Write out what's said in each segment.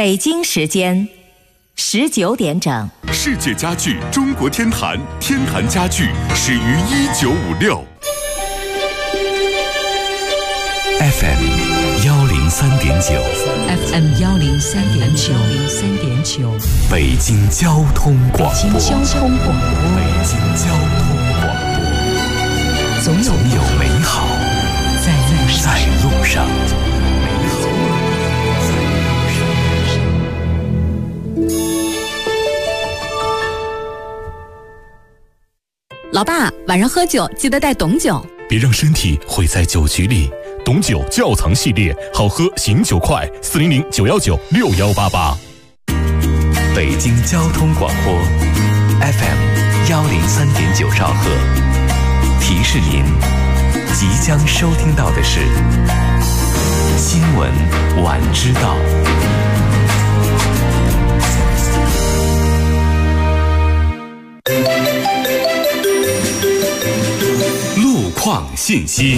北京时间19点整。 世界家具中国天坛，天坛家具始于1956。 FM 103.9 FM 103.9 北京交通广播。总有美好在路上。 老爸，晚上喝酒记得带董酒， 别让身体毁在酒局里。董酒窖藏系列，好喝醒酒快，400-919-6188。 北京交通广播 FM 103.9兆赫，提示您即将收听到的是新闻晚知道。路况信息。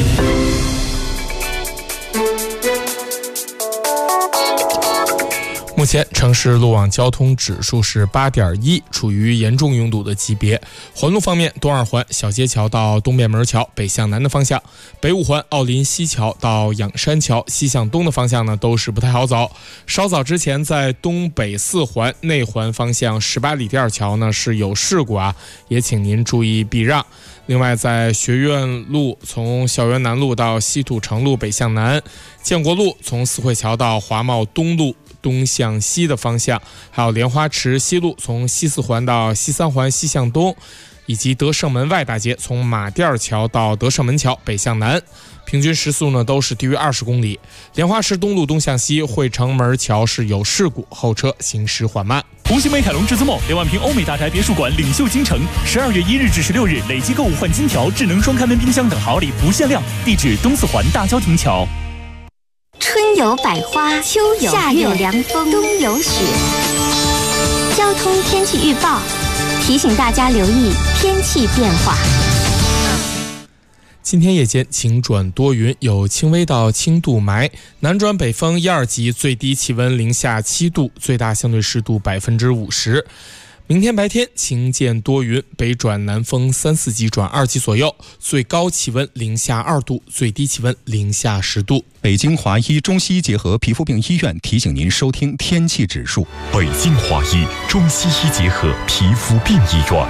目前城市路网交通指数是8.1，处于严重拥堵的级别。环路方面，东二环小街桥到东便门桥北向南的方向，北五环奥林西桥到仰山桥西向东的方向呢，都是不太好走。稍早之前，在东北四环内环方向18里店桥呢是有事故啊，也请您注意避让。另外，在学院路从校园南路到西土城路北向南，建国路从四惠桥到华贸东路东向西的方向，还有莲花池西路从西四环到西三环西向东，以及德胜门外大街从马甸桥到德胜门桥北向南，平均时速呢都是低于20公里。莲花池东路东向西汇成门桥是有事故，后车行驶缓慢。 红星美凯龙至尊梦2万平欧美大宅别墅馆领袖京城，12月1日至16日累计购物换金条、智能双开门冰箱等好礼不限量。地址东四环大郊亭桥。 春有百花，秋有夏有凉风，冬有雪。交通天气预报提醒大家留意天气变化。 今天夜间晴转多云，有轻微到轻度霾，南转北风1、2级，最低气温零下7度，最大相对湿度50%。明天白天晴间多云，北转南风3、4级转2级左右，最高气温零下2度，最低气温零下10度。 北京华医中西医结合皮肤病医院提醒您收听天气指数。 北京华医中西医结合皮肤病医院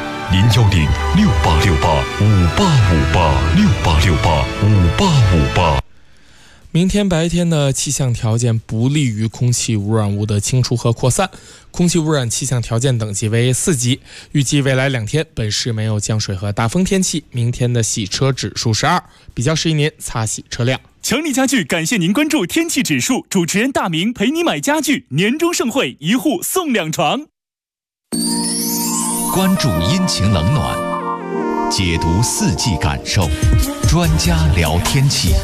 ，010-6868-5858，6868-5858。 明天白天的气象条件不利于空气污染物的清除和扩散，空气污染气象条件等级为4级。预计未来2天本市没有降水和大风天气，明天的洗车指数是2，比较适宜您擦洗车辆。 强力家具感谢您关注天气指数，主持人大明陪你买家具，年终盛会1户送2床。 关注阴晴冷暖，解读4季感受，专家聊天气。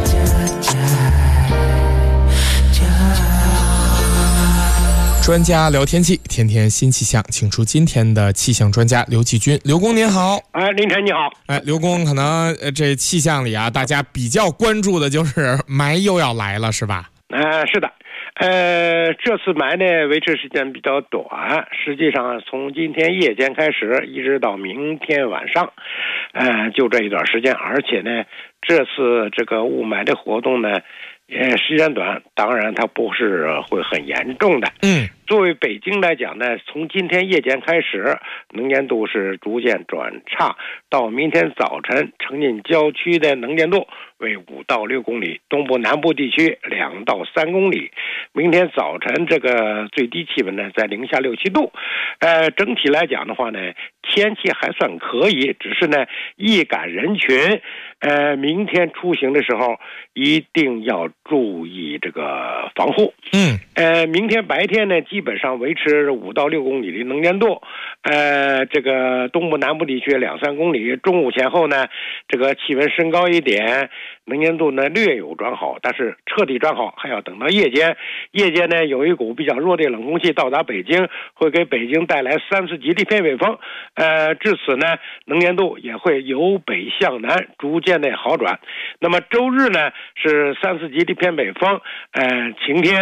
专家聊天气，天天新气象，请出今天的气象专家刘继军。刘工您好。 凌晨你好。 刘工，可能这气象里啊，大家比较关注的就是霾又要来了，是吧？ 是的。这次霾呢维持时间比较短，实际上从今天夜间开始一直到明天晚上，就这一段时间。而且呢，这次这个雾霾的活动呢，时间短，当然它不是会很严重的。作为北京来讲呢，从今天夜间开始，能见度是逐渐转差，到明天早晨，城近郊区的能见度为5到6公里，东部南部地区2到3公里。明天早晨这个最低气温呢在零下6、7度。整体来讲的话呢，天气还算可以，只是呢易感人群，明天出行的时候一定要注意这个防护。明天白天呢基本上维持5到6公里的能见度，这个东部南部地区2、3公里。中午前后呢，这个气温升高一点，能见度呢略有转好，但是彻底转好还要等到夜间。夜间呢有一股比较弱的冷空气到达北京，会给北京带来3、4级的偏北风，至此呢能见度也会由北向南逐渐的好转。那么周日呢是3、4级的偏北风，晴天。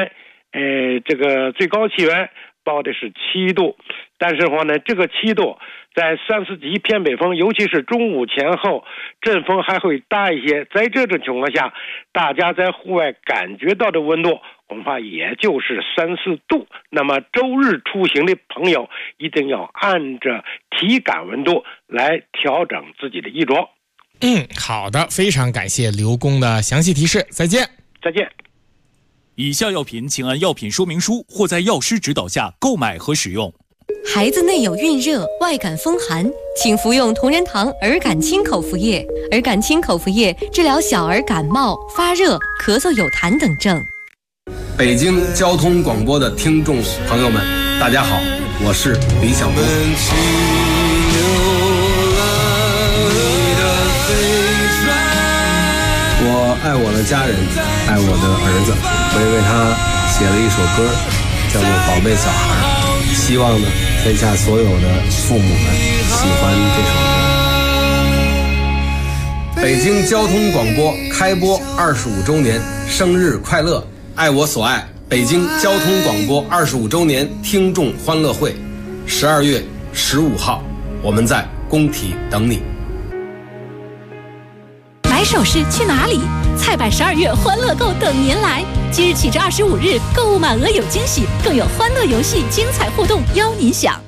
这个最高气温报的是7度，但是话呢，这个7度在34级偏北风，尤其是中午前后，阵风还会大一些。在这种情况下，大家在户外感觉到的温度恐怕也就是3、4度。那么周日出行的朋友一定要按着体感温度来调整自己的衣着。 好的，非常感谢刘工的详细提示，再见。 再见。 以下药品请按药品说明书或在药师指导下购买和使用。 孩子内有孕热、外感风寒，请服用同仁堂儿感清口服液。儿感清口服液治疗小儿感冒、发热、咳嗽有痰等症。 北京交通广播的听众朋友们，大家好，我是李小璐。我爱我的家人，爱我的儿子，我也为他写了一首歌，叫做《宝贝小孩》，希望呢天下所有的父母们喜欢这首歌。北京交通广播开播25周年，生日快乐！爱我所爱，北京交通广播25周年听众欢乐会，12月15号，我们在工体等你。 买首饰去哪里？菜百12月欢乐购等您来！即日起至25日，购物满额有惊喜，更有欢乐游戏、精彩互动邀您享。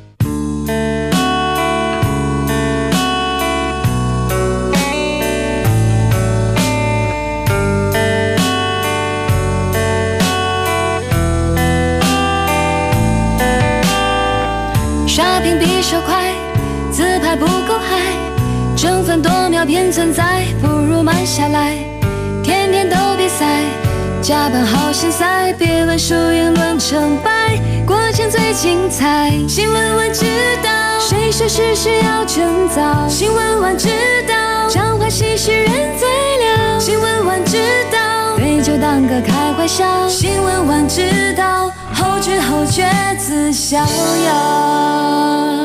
刷屏比手快，自拍不够嗨，争分夺秒偏存在，不如慢下来。天天都比赛，加班好心塞，别问输赢论成败，过程最精彩。新闻晚知道，谁说事实要趁早？新闻晚知道，彰化喜事人最了。新闻晚知道，对就当个开怀笑。新闻晚知道，后知后觉自逍遥。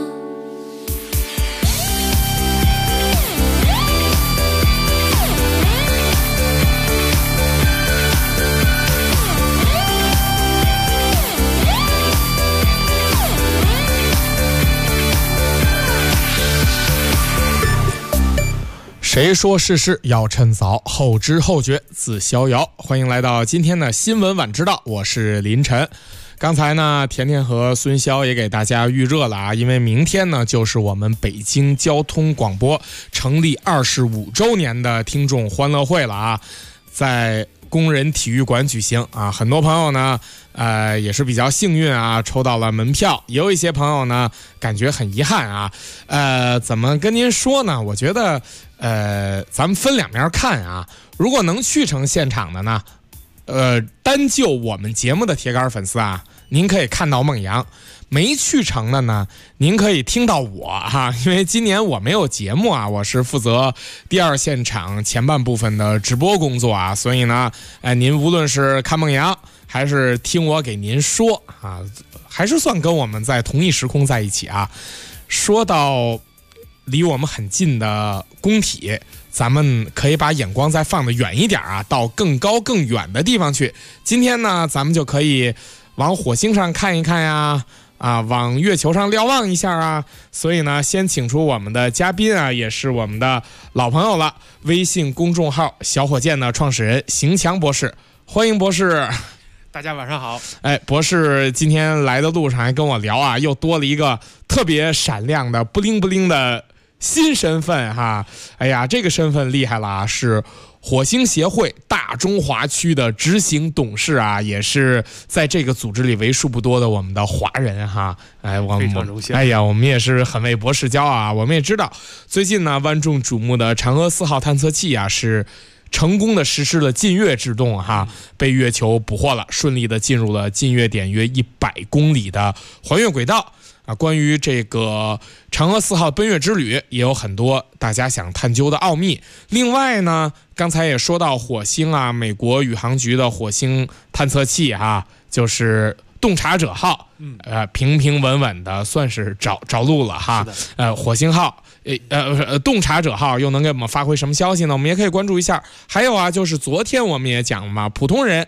谁说事事要趁早，后知后觉自逍遥。欢迎来到今天的新闻晚知道，我是林晨。刚才呢，甜甜和孙潇也给大家预热了啊，因为明天呢就是我们北京交通广播成立25周年的听众欢乐会了啊，在工人体育馆举行啊，很多朋友呢，也是比较幸运啊，抽到了门票，也有一些朋友呢感觉很遗憾啊，怎么跟您说呢？我觉得，咱们分两面看啊，如果能去成现场的呢，单就我们节目的铁杆粉丝啊，您可以看到孟阳；没去成的呢，您可以听到我哈，因为今年我没有节目啊，我是负责第二现场前半部分的直播工作啊，所以呢，您无论是看孟阳还是听我给您说啊，还是算跟我们在同一时空在一起啊。说到离我们很近的工体，咱们可以把眼光再放得远一点啊，到更高更远的地方去。今天呢，咱们就可以往火星上看一看呀，往月球上瞭望一下啊。所以呢，先请出我们的嘉宾啊，也是我们的老朋友了，微信公众号小火箭的创始人邢强博士，欢迎博士。 大家晚上好。 博士今天来的路上还跟我聊啊，又多了一个特别闪亮的布灵布灵的新身份哈。哎呀，这个身份厉害了啊，是火星协会大中华区的执行董事啊，也是在这个组织里为数不多的我们的华人哈。 非常荣幸。 哎呀，我们也是很为博士骄傲啊。我们也知道，最近呢，万众瞩目的嫦娥4号探测器啊，是成功的实施了近月制动哈，被月球捕获了，顺利的进入了近月点约100公里的环月轨道啊。关于这个嫦娥4号奔月之旅，也有很多大家想探究的奥秘。另外呢，刚才也说到火星啊，美国宇航局的火星探测器啊，就是洞察者号，平平稳稳的算是着陆了哈。火星号。洞察者号又能给我们发挥什么消息呢？我们也可以关注一下。还有啊，就是昨天我们也讲了嘛，普通人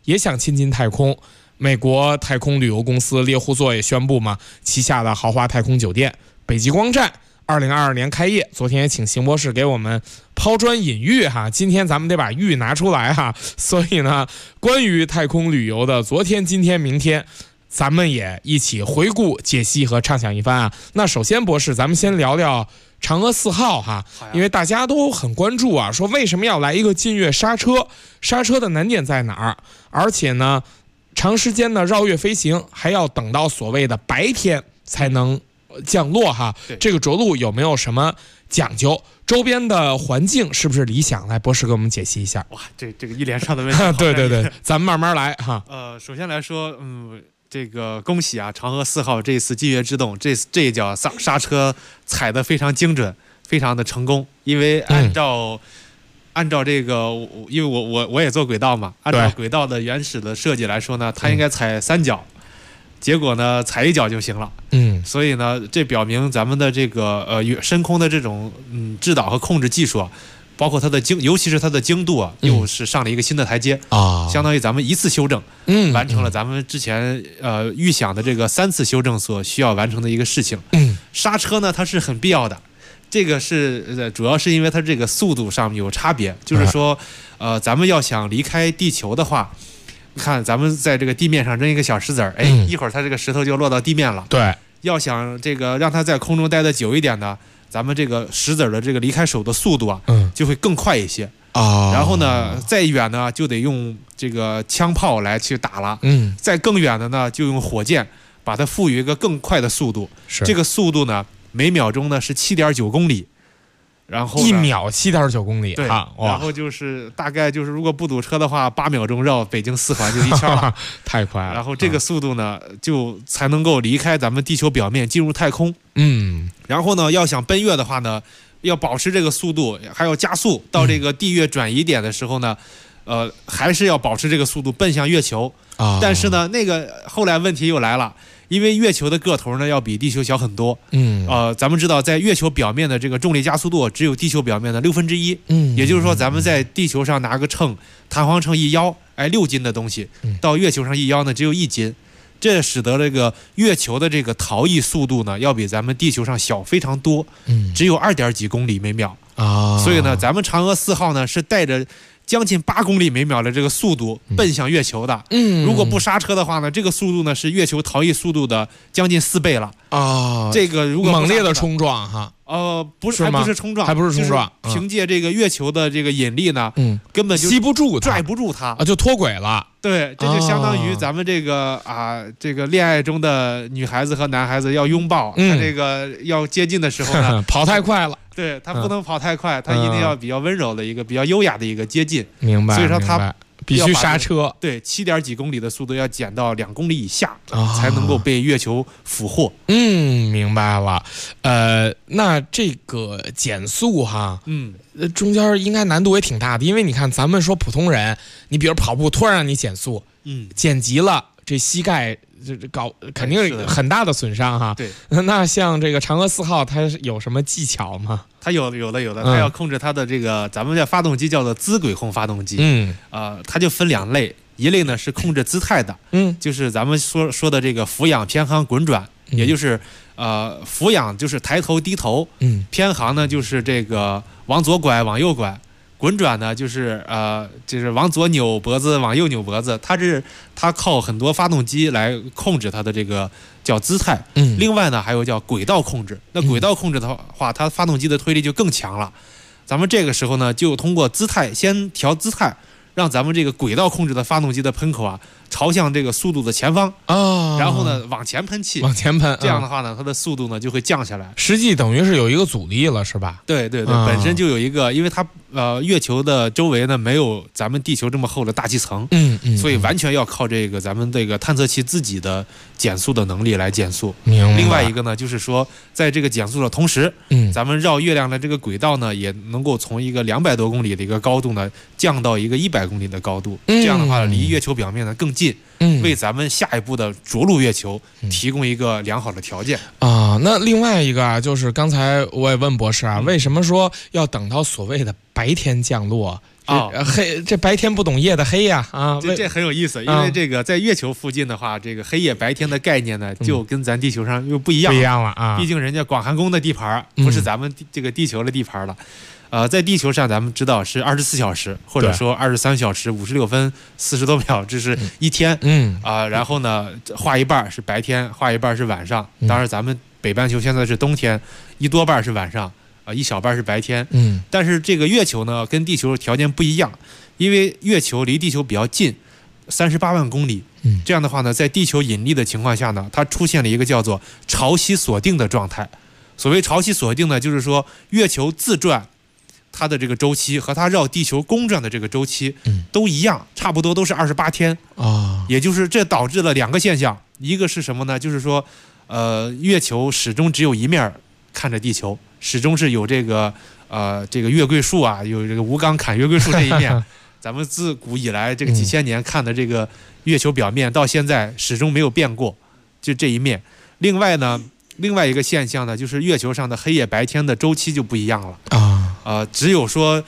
也想亲近太空。美国太空旅游公司猎户座也宣布嘛，旗下的豪华太空酒店北极光站2022年开业。昨天也请邢博士给我们抛砖引玉哈，今天咱们得把玉拿出来哈。所以呢，关于太空旅游的昨天、今天、明天，咱们也一起回顾、解析和畅想一番啊。那首先，博士，咱们先聊聊嫦娥4号哈，因为大家都很关注啊，说为什么要来一个近月刹车？刹车的难点在哪儿？而且呢，长时间的绕月飞行还要等到所谓的白天才能降落哈。这个着陆有没有什么讲究？周边的环境是不是理想？来，博士给我们解析一下。 哇，这个一连串的问题。 对对对，咱们慢慢来哈。 首先来说，这个恭喜啊，嫦娥4号这次近月之动，这一脚刹车踩得非常精准，非常的成功。因为按照这个，因为我也做轨道嘛，按照轨道的原始的设计来说呢，它应该踩3脚，结果呢踩1脚就行了。所以呢，这表明咱们的这个深空的这种制导和控制技术啊，包括它的尤其是它的精度啊，又是上了一个新的台阶啊，相当于咱们1次修正，完成了咱们之前预想的这个3次修正所需要完成的一个事情。刹车呢，它是很必要的。这个是主要是因为它这个速度上面有差别，就是说，咱们要想离开地球的话，你看咱们在这个地面上扔一个小石子儿，一会儿它这个石头就落到地面了。 对， 要想这个让它在空中待得久一点呢，咱们这个石子儿的这个离开手的速度啊，就会更快一些啊。然后呢，再远呢就得用这个枪炮来去打了，再更远的呢就用火箭把它赋予一个更快的速度。这个速度呢，每秒钟呢是7.9公里，然后 1秒7.9公里， 对，然后就是大概就是如果不堵车的话，8秒钟绕北京4环就1圈了， 太快了。 然后这个速度呢，就才能够离开咱们地球表面进入太空。然后呢，要想奔月的话呢，要保持这个速度，还要加速到这个地月转移点的时候呢，还是要保持这个速度奔向月球。但是呢，那个后来问题又来了。因为月球的个头呢要比地球小很多，咱们知道在月球表面的这个重力加速度只有地球表面的1/6，也就是说咱们在地球上拿个秤，弹簧秤一摇，6斤的东西，到月球上一摇呢只有1斤，这使得这个月球的这个逃逸速度呢要比咱们地球上小非常多，只有2几公里每秒所以呢，咱们嫦娥4号呢是带着将近8公里每秒的这个速度奔向月球的。如果不刹车的话呢，这个速度呢是月球逃逸速度的将近4倍了啊！这个如果猛烈的冲撞哈， 不是，还不是冲撞， 还不是冲撞， 凭借这个月球的这个引力呢，根本就吸不住它， 拽不住它啊，就脱轨了。 对，这就相当于咱们这个这个恋爱中的女孩子和男孩子要拥抱，他这个要接近的时候呢， 跑太快了。 对，他不能跑太快，他一定要比较温柔的一个比较优雅的一个接近。 明白。 所以说他必须刹车。 对，7几公里的速度要减到2公里以下，才能够被月球俘获。 明白了。那这个减速哈，中间应该难度也挺大的，因为你看咱们说普通人，你比如跑步突然让你减速，减急了，这膝盖搞肯定有很大的损伤哈。 对， 那像这个嫦娥4号，它有什么技巧吗？ 它有的，它要控制它的这个咱们叫发动机叫做姿轨控发动机。它就分2类，一类呢是控制姿态的，就是咱们说的这个俯仰、偏航、滚转，也就是俯仰就是抬头低头，偏航呢就是这个往左拐往右拐。滚转呢，就是往左扭脖子，往右扭脖子，它靠很多发动机来控制它的这个叫姿态。另外呢，还有叫轨道控制。那轨道控制的话，它发动机的推力就更强了。咱们这个时候呢，就通过姿态先调姿态，让咱们这个轨道控制的发动机的喷口啊朝向这个速度的前方然后呢往前喷气， 往前喷， 这样的话呢，它的速度呢就会降下来。 实际等于是有一个阻力了，是吧？ 对，本身就有一个，因为它月球的周围呢没有咱们地球这么厚的大气层，所以完全要靠这个咱们这个探测器自己的减速的能力来减速。另外一个呢，就是说在这个减速的同时，咱们绕月亮的这个轨道呢，也能够从一个200多公里的一个高度呢降到一个100公里的高度，这样的话离月球表面呢更近，为咱们下一步的着陆月球提供一个良好的条件那另外一个啊，就是刚才我也问博士啊，为什么说要等到所谓的白天降落， 黑这白天不懂夜的黑呀啊， 这很有意思，因为这个在月球附近的话，这个黑夜白天的概念呢，就跟咱地球上又不一样了啊。 毕竟人家广寒宫的地盘不是咱们这个地球的地盘了。在地球上咱们知道是24小时，或者说23小时56分40多秒，这是一天。然后呢，画一半是白天，画一半是晚上。当然，咱们北半球现在是冬天，一多半是晚上。一小半是白天，但是这个月球呢跟地球条件不一样，因为月球离地球比较近，38万公里，这样的话呢，在地球引力的情况下呢，它出现了一个叫做潮汐锁定的状态。所谓潮汐锁定呢，就是说月球自转它的这个周期和它绕地球公转的这个周期都一样，差不多都是28天啊。也就是这导致了2个现象，一个是什么呢？就是说，月球始终只有一面看着地球，始终是有这个月桂树啊，有这个吴刚砍月桂树这一面。咱们自古以来这个几千年看的这个月球表面，到现在始终没有变过，就这一面。另外一个现象呢，就是月球上的黑夜白天的周期就不一样了只有说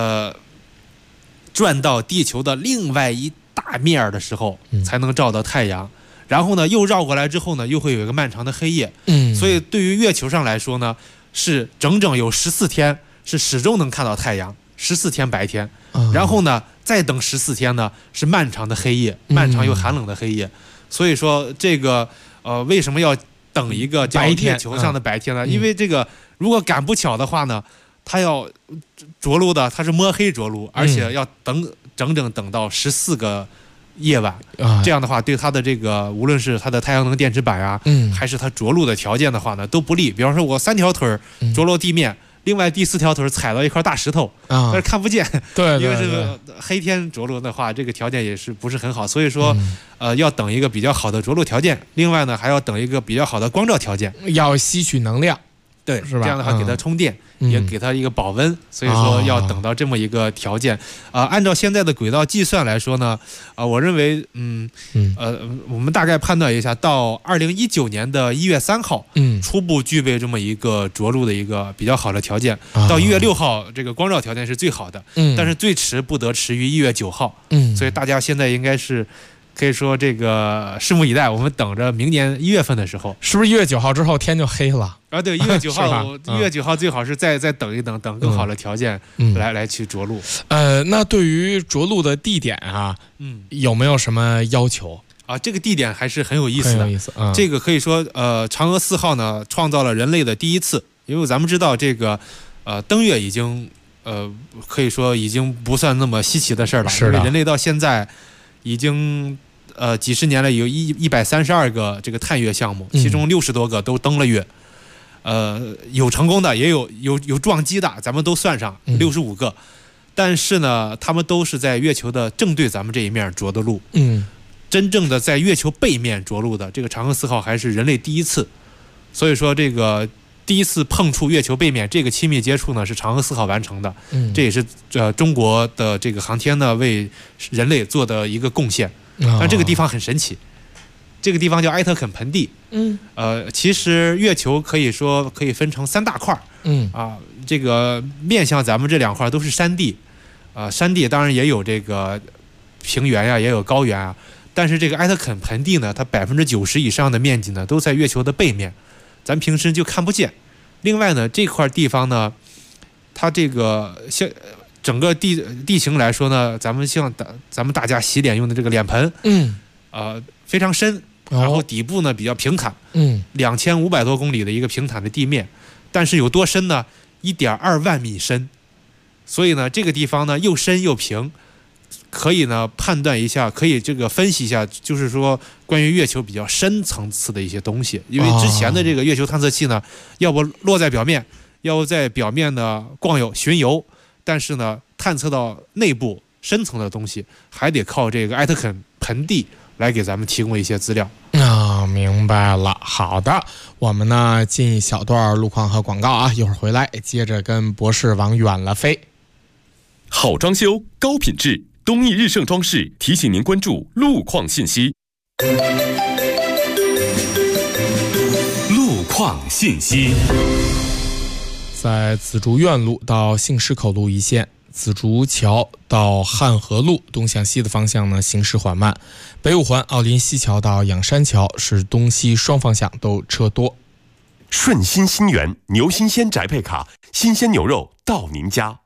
转到地球的另外一大面的时候，才能照到太阳。然后呢，又绕过来之后呢，又会有一个漫长的黑夜。所以对于月球上来说呢，是整整有14天是始终能看到太阳，14天白天。然后呢，再等14天呢，是漫长的黑夜，漫长又寒冷的黑夜。所以说这个为什么要等一个叫月球上的白天呢？因为这个如果赶不巧的话呢，它要着陆的，它是摸黑着陆，而且要整整等到14个夜晚，这样的话对它的这个无论是它的太阳能电池板啊，还是它着陆的条件的话呢，都不利。比方说我3条腿着陆地面，另外第4条腿踩到一块大石头，但是看不见。对，因为这个黑天着陆的话，这个条件也是不是很好，所以说要等一个比较好的着陆条件。另外呢，还要等一个比较好的光照条件， 要吸取能量。 对，是吧？这样的话给它充电，也给它一个保温，所以说要等到这么一个条件。按照现在的轨道计算来说呢，我认为，我们大概判断一下，到2019年的1月3号，初步具备这么一个着陆的一个比较好的条件。到1月6号，这个光照条件是最好的，但是最迟不得迟于1月9号。所以大家现在应该是。可以说这个拭目以待，我们等着明年1月份的时候， 是不是1月9号之后天就黑了啊？对，1月9号，1月9号最好是再等一等，等更好的条件来去着陆。 那对于着陆的地点啊，有没有什么要求啊？这个地点还是很有意思的， 很有意思。 这个可以说，嫦娥4号呢创造了人类的第一次，因为咱们知道这个登月已经可以说已经不算那么稀奇的事儿了，因为人类到现在已经。几十年来有132个这个探月项目，其中60多个都登了月，有成功的，也有撞击的，咱们都算上65个，但是呢，他们都是在月球的正对咱们这一面着的陆。真正的在月球背面着陆的这个嫦娥4号还是人类第一次，所以说这个第一次碰触月球背面这个亲密接触呢，是嫦娥4号完成的。这也是中国的这个航天呢为人类做的一个贡献。但这个地方很神奇，这个地方叫埃特肯盆地。其实月球可以说可以分成3大块。这个面向咱们这2块都是山地，山地当然也有这个平原呀，也有高原啊。但是这个埃特肯盆地呢，它90%以上的面积呢都在月球的背面，咱平时就看不见。另外呢，这块地方呢，它这个像。整个地形来说呢，咱们大家洗脸用的这个脸盆，非常深，然后底部呢比较平坦，2500多公里的一个平坦的地面，但是有多深呢？1.2万米深，所以呢这个地方呢又深又平，可以呢判断一下，可以这个分析一下，就是说关于月球比较深层次的一些东西，因为之前的这个月球探测器呢，要不落在表面，要不在表面呢巡游。但是呢，探测到内部深层的东西，还得靠这个埃特肯盆地来给咱们提供一些资料。 明白了。好的，我们呢进一小段路况和广告啊，一会儿回来接着跟博士往远了飞。 好装修，高品质，东义日盛装饰提醒您关注路况信息。路况信息。 在紫竹院路到杏石口路一线， 紫竹桥到汉河路东向西的方向呢行驶缓慢，北五环奥林西桥到仰山桥是东西双方向都车多。 顺心新源牛新鲜宅配卡，新鲜牛肉到您家。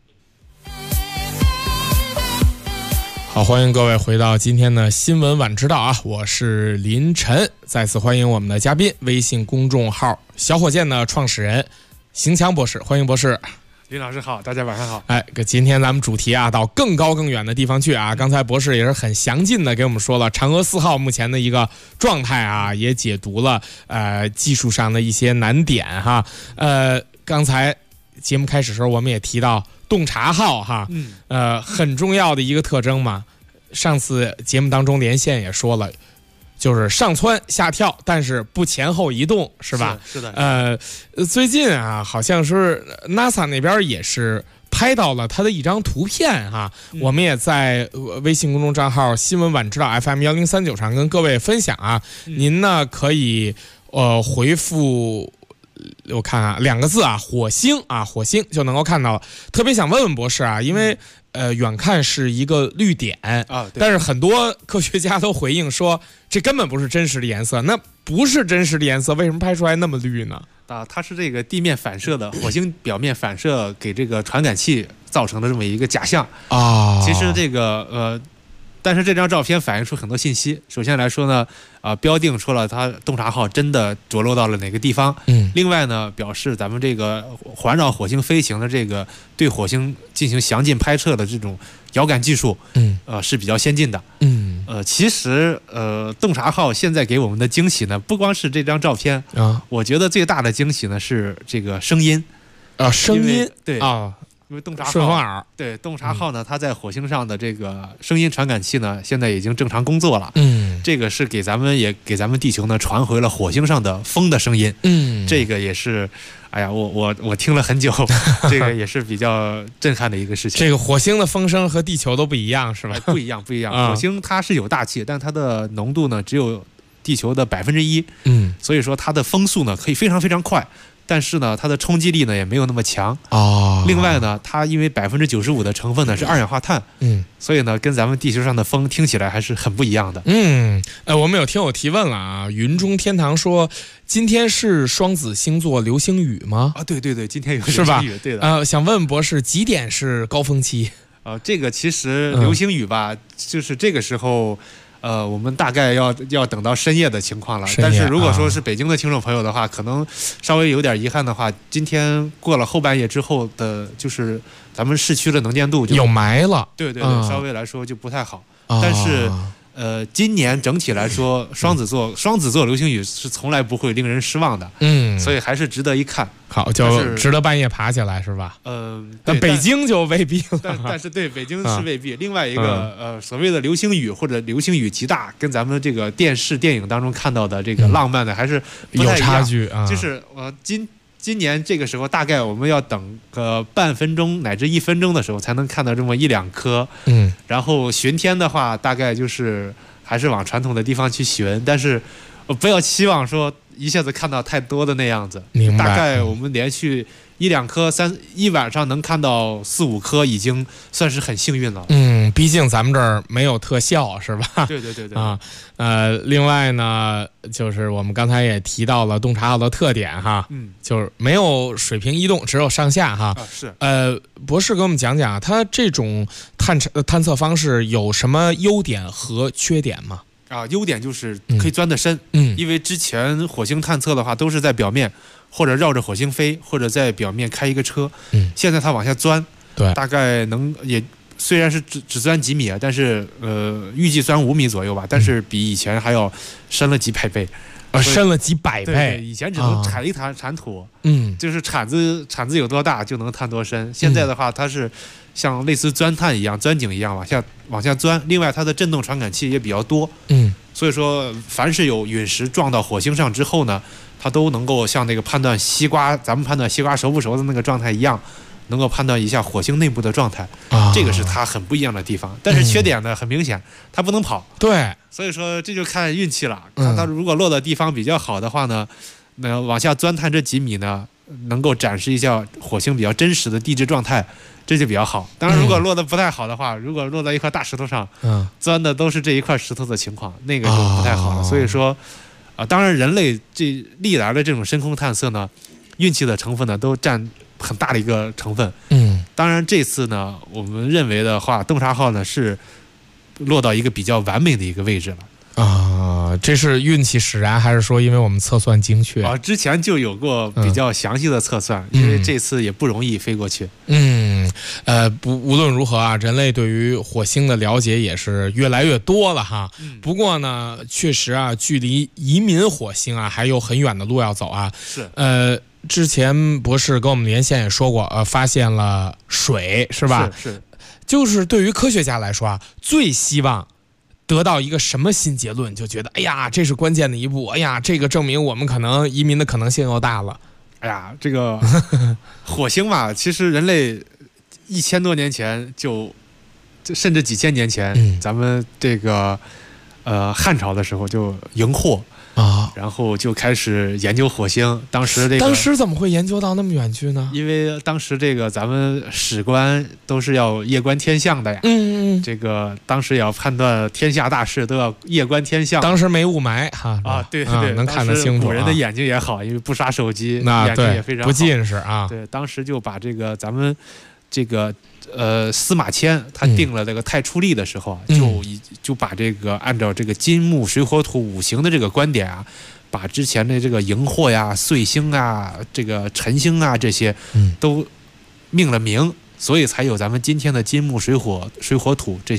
好，欢迎各位回到今天的新闻晚知道啊，我是林晨，再次欢迎我们的嘉宾，微信公众号小火箭的创始人邢强博士，欢迎博士。 林老师好，大家晚上好。 哎，今天咱们主题啊，到更高更远的地方去啊。刚才博士也是很详尽的给我们说了嫦娥4号目前的一个状态啊，也解读了技术上的一些难点哈。刚才节目开始的时候我们也提到洞察号哈，很重要的一个特征嘛。上次节目当中连线也说了。就是上蹿下跳，但是不前后移动，是吧？ 是的。 最近啊，好像是 NASA 那边也是拍到了他的一张图片哈，我们也在微信公众账号新闻晚知道 FM1039上跟各位分享啊。您呢可以回复我看啊2个字啊，火星啊，火星就能够看到了。特别想问问博士啊，因为远看是一个绿点啊， 但是很多科学家都回应说，这根本不是真实的颜色。那不是真实的颜色，为什么拍出来那么绿呢？ 啊，它是这个地面反射的，火星表面反射给这个传感器造成的这么一个假象啊。其实这个但是这张照片反映出很多信息。首先来说呢，标定出了它洞察号真的着陆到了哪个地方。另外呢，表示咱们这个环绕火星飞行的这个对火星进行详尽拍摄的这种遥感技术，是比较先进的。其实洞察号现在给我们的惊喜呢，不光是这张照片啊，我觉得最大的惊喜呢是这个声音啊，声音对啊。 因为洞察号顺风耳， 对洞察号呢，它在火星上的这个声音传感器呢，现在已经正常工作了。这个是给咱们地球呢传回了火星上的风的声音。这个也是，哎呀，我听了很久，这个也是比较震撼的一个事情。 这个火星的风声和地球都不一样，是吧？ 不一样。火星它是有大气，但它的浓度呢只有地球的1%。所以说它的风速呢可以非常非常快。但是呢，它的冲击力呢也没有那么强啊。另外呢，它因为95%的成分呢是二氧化碳，所以呢跟咱们地球上的风听起来还是很不一样的。 我们有听友提问了啊，云中天堂说今天是双子星座流星雨吗？ 啊，对，今天有流星雨，对的。 想问博士几点是高峰期？ 这个其实流星雨吧，就是这个时候。我们大概要等到深夜的情况了。但是如果说是北京的听众朋友的话，可能稍微有点遗憾的话，今天过了后半夜之后的，就是咱们市区的能见度就有霾了。 对，稍微来说就不太好。但是今年整体来说，双子座流星雨是从来不会令人失望的。所以还是值得一看。 好，就值得半夜爬起来是吧？那北京就未必了。 但是对北京是未必。另外一个所谓的流星雨或者流星雨极大，跟咱们这个电视电影当中看到的这个浪漫的还是不太一样。 有差距啊。 就是今年这个时候，大概我们要等个半分钟乃至1分钟的时候，才能看到这么1-2颗。然后巡天的话，大概就是还是往传统的地方去巡，但是不要期望说一下子看到太多的那样子。 明白。 大概我们连续1-2颗一晚上能看到4-5颗，已经算是很幸运了。 毕竟咱们这儿没有特效，是吧？ 对啊。另外呢，就是我们刚才也提到了洞察号的特点哈，就是没有水平移动，只有上下哈。 是。 博士给我们讲讲，它这种探测方式有什么优点和缺点吗？ 优点就是可以钻得深。因为之前火星探测的话，都是在表面或者绕着火星飞，或者在表面开一个车。现在它往下钻， 对， 大概也虽然是只钻几米啊，但是预计钻5米左右吧，但是比以前还要深了几百倍。 深了几百倍。 对，以前只能铲一铲土，就是铲子有多大就能探多深。现在的话，它是像类似钻探一样、钻井一样往下钻。另外，它的震动传感器也比较多，所以说凡是有陨石撞到火星上之后呢，它都能够像那个咱们判断西瓜熟不熟的那个状态一样，能够判断一下火星内部的状态。这个是它很不一样的地方。但是缺点呢，很明显，它不能跑。 对。 所以说这就看运气了。它如果落的地方比较好的话呢，那往下钻探这几米呢，能够展示一下火星比较真实的地质状态， 这就比较好。当然，如果落得不太好的话，如果落在一块大石头上，钻的都是这一块石头的情况，那个就不太好了。所以说，当然人类这历来的这种深空探测呢，运气的成分呢都占很大的一个成分。当然这次呢，我们认为的话，洞察号呢是落到一个比较完美的一个位置了。 这是运气使然，还是说因为我们测算精确？ 之前就有过比较详细的测算，因为这次也不容易飞过去。 无论如何啊，人类对于火星的了解也是越来越多了哈。不过呢，确实啊，距离移民火星啊还有很远的路要走啊。 是。 之前博士跟我们连线也说过，发现了水，是吧？ 是。 就是对于科学家来说啊，最希望得到一个什么新结论，就觉得哎呀，这是关键的一步，哎呀，这个证明我们可能移民的可能性又大了。 哎呀，这个火星嘛，其实人类1000多年前就甚至几千年前，咱们这个汉朝的时候就荧惑然后就开始研究火星。当时怎么会研究到那么远去呢？ 因为当时这个咱们史官都是要夜观天象的呀。这个当时也要判断天下大事，都要夜观天象。 当时没雾霾哈对， 能看得清楚。 古人的眼睛也好，因为不刷手机，眼睛也非常好， 不近视啊。 对，当时就把这个咱们这个司马迁他定了这个太初历的时候就把这个按照这个金木水火土五行的这个观点啊，把之前的这个荧惑呀、岁星啊、这个辰星啊这些都命了名，所以才有咱们今天的金木水火土这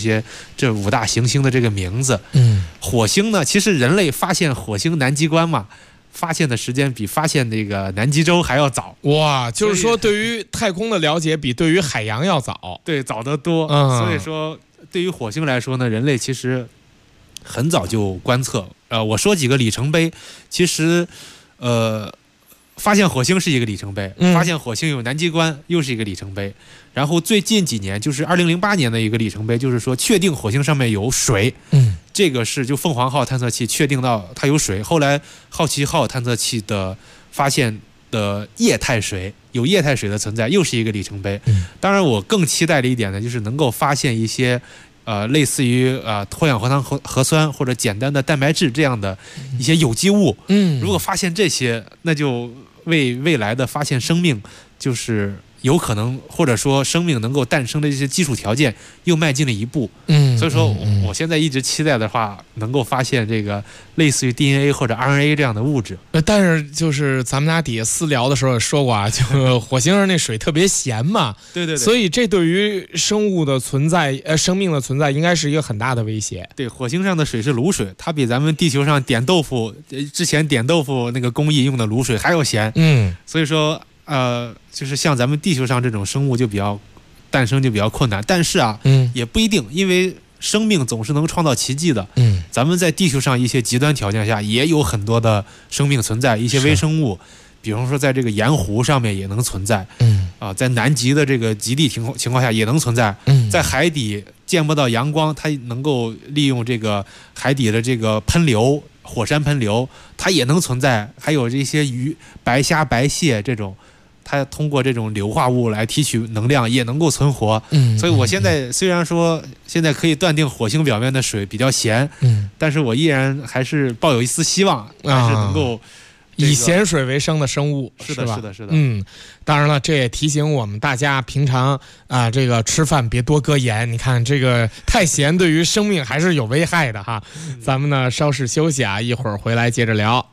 5大行星的这个名字。火星呢，其实人类发现火星南极观嘛，发现的时间比发现那个南极洲还要早。 哇，就是说对于太空的了解比对于海洋要早。 对，早得多。所以说对于火星来说呢，人类其实很早就观测。我说几个里程碑，其实发现火星是一个里程碑，发现火星有南极观又是一个里程碑。然后最近几年，就是2008年的一个里程碑，就是说确定火星上面有水。这个是就凤凰号探测器确定到它有水，后来好奇号探测器的发现的液态水，有液态水的存在，又是一个里程碑。当然我更期待的一点呢，就是能够发现一些类似于脱氧核糖核酸或者简单的蛋白质这样的一些有机物。如果发现这些，那就为未来的发现生命就是有可能，或者说生命能够诞生的这些基础条件又迈进了一步。所以说我现在一直期待的话，能够发现这个类似于 DNA 或者 RNA 这样的物质。 但是就是咱们俩底下私聊的时候也说过啊，就火星上那水特别咸嘛。 对。 所以这对于生物的存在，生命的存在应该是一个很大的威胁。 对，火星上的水是卤水，它比咱们地球上点豆腐之前点豆腐那个工艺用的卤水还要咸。所以说就是像咱们地球上这种生物就诞生就比较困难，但是也不一定，因为生命总是能创造奇迹的。咱们在地球上一些极端条件下也有很多的生命存在，一些微生物，比方说在这个盐湖上面也能存在。在南极的这个极地情况下也能存在。在海底见不到阳光，它能够利用这个海底的这个喷流，火山喷流，它也能存在。还有这些鱼、白虾、白蟹这种，它通过这种硫化物来提取能量，也能够存活。所以我现在虽然说现在可以断定火星表面的水比较咸，但是我依然还是抱有一丝希望，还是能够以咸水为生的生物。 是的。 当然了，这也提醒我们大家平常这个吃饭别多搁盐，你看这个太咸对于生命还是有危害的哈。咱们呢稍事休息啊，一会儿回来接着聊。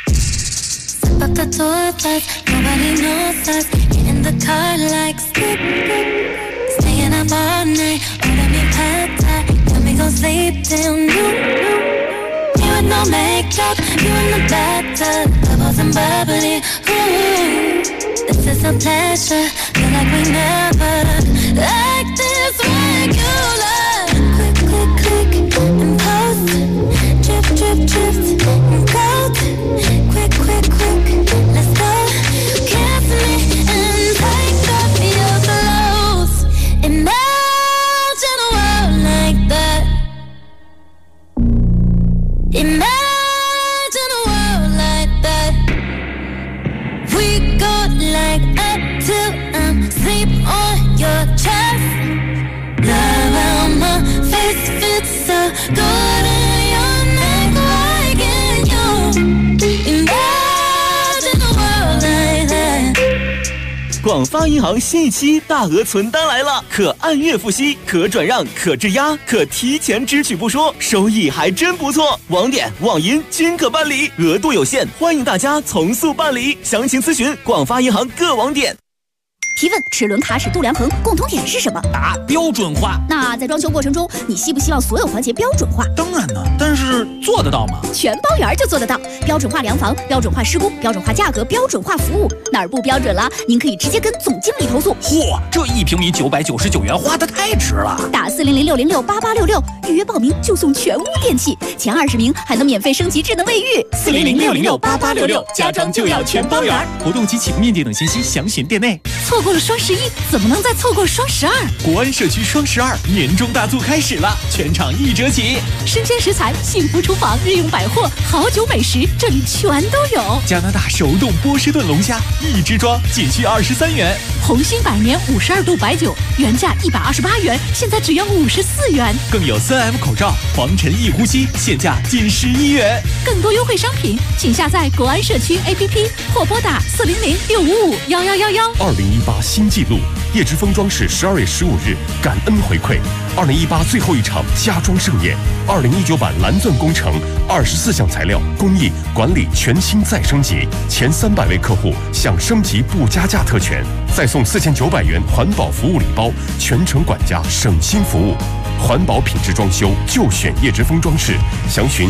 Up the tour bus, nobody knows us. Get in the car like skip, staying up all night, order me pad thai, then we gon' sleep till noon. You with no makeup, you in the bathtub, bubbles and bubbly. Ooh, this is a pleasure, feel like we never like this regular. Quick, quick, quick, and post, drip, drip, drip, and coke. Quick, quick, quick, let's go. Kiss me and take off your clothes. Imagine a world like that. Imagine a world like that. We go like up till I'm sleep on your chest. 广发银行新一期大额存单来了，可按月付息，可转让，可质押，可提前支取不说，收益还真不错。网点、网银均可办理，额度有限，欢迎大家从速办理。详情咨询广发银行各网点。 提问：齿轮卡尺度量衡共同点是什么？ 答：标准化。 那在装修过程中，你希不希望所有环节标准化？ 当然呢，但是做得到吗？ 全包圆就做得到。标准化量房、标准化施工、标准化价格、标准化服务，哪儿不标准了？您可以直接跟总经理投诉。 嚯，这1平米999元花得太值了！ 打400-606-8866预约报名就送全屋电器，前20名还能免费升级智能卫浴。 400-606-8866，家装就要全包圆。活动及起步面积等信息详询店内。 错过了双11，怎么能再错过双12？ 国安社区双12年终大促开始了，全场1折起。 生鲜食材、幸福厨房、日用百货、好酒美食，这里全都有。 加拿大手冻波士顿龙虾，1只装仅需23元。 红星百年52度白酒，原价128元，现在只要54元。 更有3M 口罩，防尘易呼吸，现价仅11元。 更多优惠商品，请下载国安社区 APP 或拨打400-655-11111。 2018新纪录，叶之峰装饰12月15日感恩回馈，2018最后一场家装盛宴，2019版蓝钻工程24项材料工艺管理全新再升级，前300位客户享升级不加价特权，再送4900元环保服务礼包，全程管家省心服务。环保品质装修就选叶之峰装饰，详询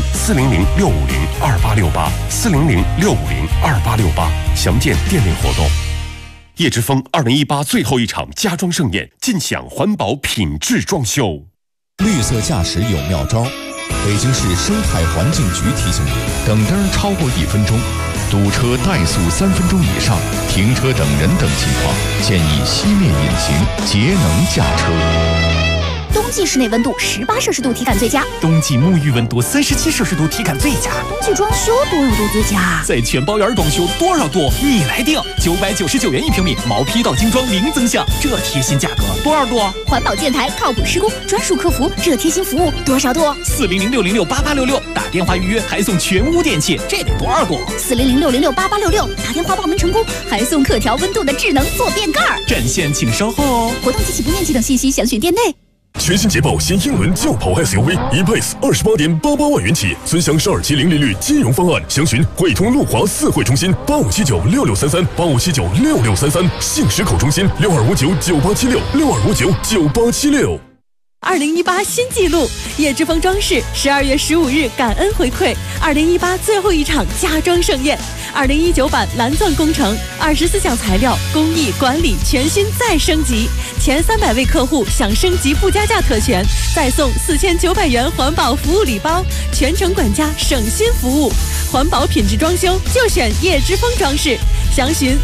400-650-2868，400-650-2868，详见店内活动。叶之峰2018最后一场家装盛宴，尽享环保品质装修。 绿色驾驶有妙招，北京市生态环境局提醒您：等灯超过1分钟，堵车怠速3分钟以上，停车等人等情况，建议熄灭引擎，节能驾车。 冬季室内温度18摄氏度体感最佳， 冬季沐浴温度37摄氏度体感最佳。 冬季装修多少度最佳？ 在全包圆装修多少度？你来定，999元1平米，毛坯到精装零增项，这贴心价格多少度？ 环保建材靠谱施工，专属客服，这贴心服务多少度 ？400-606-8866，打电话预约还送全屋电器，这得多少度 ？400-606-8866，打电话报名成功还送可调温度的智能坐便盖。 展现请稍后哦。 活动及起步面积等信息详询店内。 全新捷豹新英伦轿跑 SUV E-Pace 28.88万元起，尊享12期零利率金融方案，详询汇通路华4汇中心85796633，85796633，杏石口中心62599876，62599876。 2018新纪录，叶之峰装饰12月15日感恩回馈2018最后一场家装盛宴，2019版蓝钻工程24项材料工艺管理全新再升级，前300位客户享升级不加价特权，再送4900元环保服务礼包，全程管家省心服务，环保品质装修就选叶之峰装饰，详询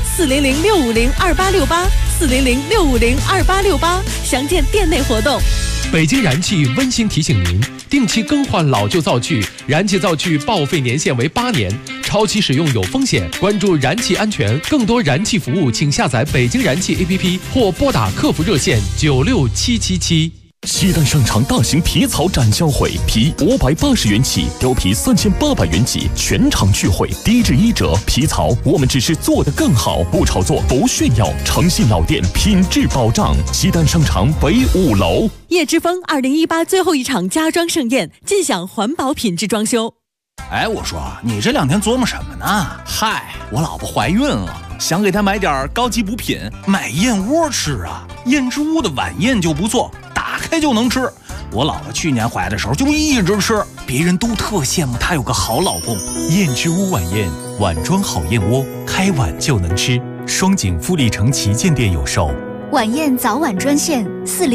400-650-2868，400-650-2868，详见店内活动。 北京燃气温馨提醒您，定期更换老旧灶具，燃气灶具报废年限为8年，超期使用有风险，关注燃气安全。更多燃气服务，请下载北京燃气 APP 或拨打客服热线96777。 西单商场大型皮草展销会，皮580元起，貂皮3800元起，全场聚会，低至1折。皮草我们只是做得更好，不炒作，不炫耀，诚信老店，品质保障。西单商场北5楼。 叶之峰2018最后一场家装盛宴，尽享环保品质装修。 哎，我说你这2天琢磨什么呢？ 嗨，我老婆怀孕了，想给她买点高级补品， 买燕窝吃啊。燕之屋的晚宴就不错，打开就能吃。我老婆去年怀的时候就一直吃，别人都特羡慕她有个好老公。 燕之屋晚宴，碗装好燕窝，开碗就能吃。双井富力城旗舰店有售。 晚宴早晚专线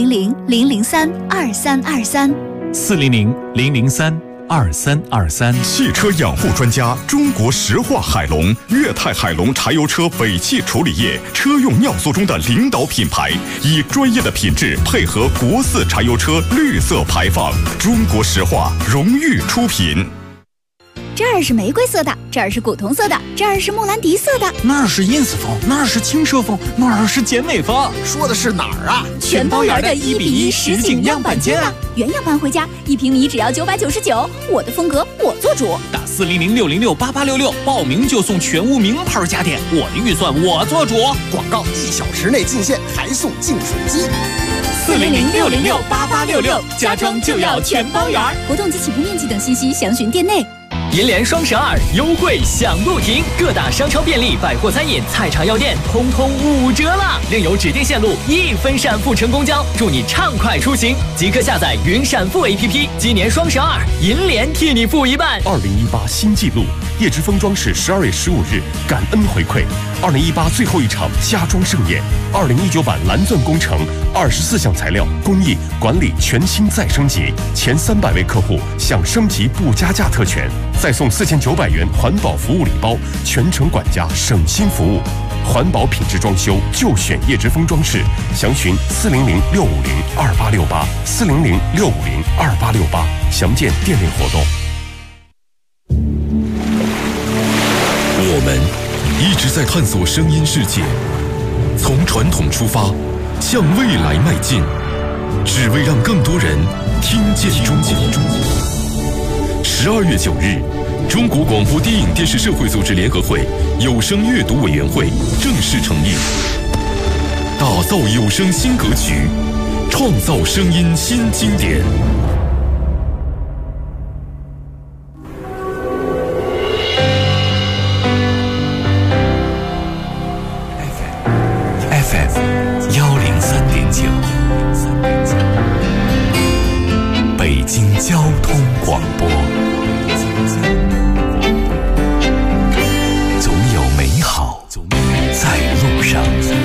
400-003-2323，400-003-2323。 汽车养护专家，中国石化海龙、粤泰海龙柴油车尾气处理液车用尿素中的领导品牌，以专业的品质配合国4柴油车绿色排放，中国石化荣誉出品。 这儿是玫瑰色的，这儿是古铜色的，这儿是莫兰迪色的， 那儿是ins风，那儿是轻奢风，那儿是简美风。 说的是哪儿啊？ 全包园的1:1实景样板间啊！原样搬回家，1平米只要999，我的风格我做主。 打400-606-8866，报名就送全屋名牌家电，我的预算我做主。 广告1小时内进线，还送净水机。 400-606-8866，家装就要全包园。 活动及起步面积等信息详询店内。 银联双12优惠享不停，各大商超便利、百货餐饮、菜场药店通通5折啦！另有指定线路1分闪付乘公交，祝你畅快出行！即刻下载云闪付 APP， 今年双12，银联替你付一半。 2018新纪录，叶之峰装饰12月15日感恩回馈，2018最后一场家装盛宴，2019版蓝钻工程24项材料工艺管理全新再升级，前300位客户享升级不加价特权。再送4900元环保服务礼包，全程管家省心服务，环保品质装修就选叶之峰装饰，详询400-650-2868，400-650-2868，详见店内活动。 我们一直在探索声音世界，从传统出发，向未来迈进，只为让更多人听见中国。12月9日，中国广播电影电视社会组织联合会有声阅读委员会正式成立，打造有声新格局，创造声音新经典。 FM 103.9，北京交通广播。总有美好在路上。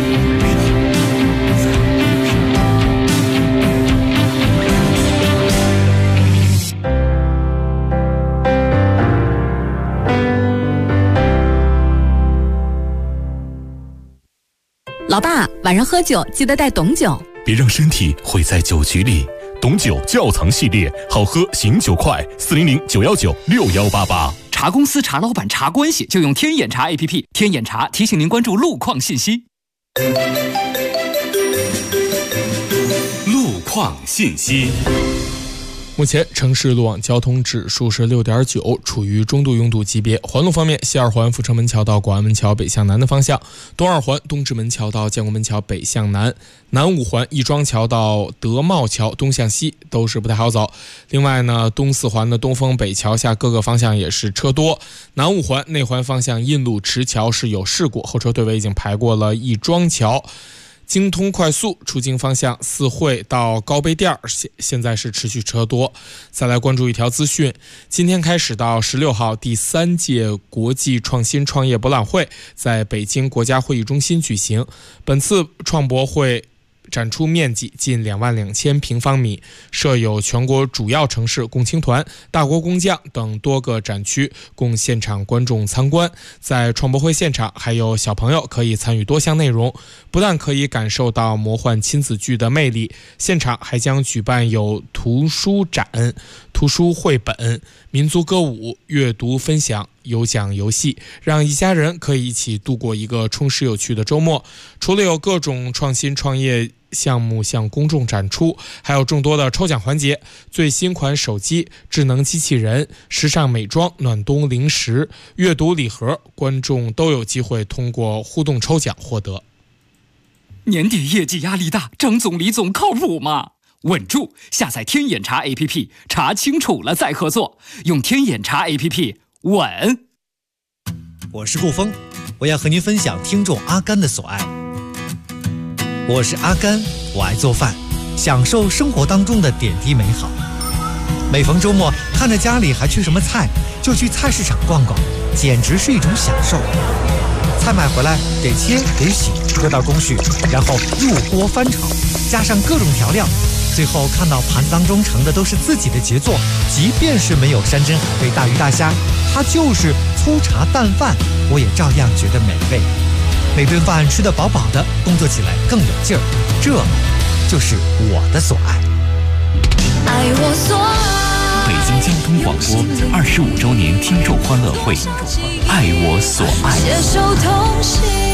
老爸，晚上喝酒记得带董酒， 别让身体毁在酒局里。董酒窖藏系列，好喝醒酒快，400-919-6188。 茶公司、茶老板、茶关系，就用天眼茶 APP。天眼茶提醒您关注路况信息。 路况信息。 目前城市路网交通指数是6.9，处于中度拥堵级别。环路方面，西二环阜成门桥到广安门桥北向南的方向，东二环东直门桥到建国门桥北向南，南五环亦庄桥到德茂桥东向西都是不太好走。另外呢，东四环的东风北桥下各个方向也是车多。南五环内环方向印路池桥是有事故，后车队尾已经排过了亦庄桥。京通快速出京方向四惠到高碑店现在是持续车多。再来关注一条资讯，今天开始到16号，第3届国际创新创业博览会在北京国家会议中心举行。本次创博会展出面积近22000平方米，设有全国主要城市共青团、大国工匠等多个展区，供现场观众参观。在创博会现场，还有小朋友可以参与多项内容，不但可以感受到魔幻亲子剧的魅力，现场还将举办有图书展、图书绘本、民族歌舞、阅读分享、有奖游戏，让一家人可以一起度过一个充实有趣的周末。除了有各种创新创业项目向公众展出，还有众多的抽奖环节，最新款手机、智能机器人、时尚美妆、暖冬零食、阅读礼盒，观众都有机会通过互动抽奖获得。 年底业绩压力大，张总李总靠谱吗？稳住！下载天眼查 APP， 查清楚了再合作，用天眼查 APP 稳。 我是顾峰，我要和您分享听众阿甘的所爱。我是阿甘，我爱做饭，享受生活当中的点滴美好。每逢周末，看着家里还缺什么菜，就去菜市场逛逛，简直是一种享受。菜买回来得切得洗，搁到工序，然后入锅翻炒，加上各种调料，最后看到盘子当中盛的都是自己的杰作，即便是没有山珍海味大鱼大虾，它就是粗茶淡饭，我也照样觉得美味。每顿饭吃得饱饱的，工作起来更有劲儿，这就是我的所爱。 爱我所爱。 北京交通广播25周年听众欢乐会，爱我所爱。 携手同行。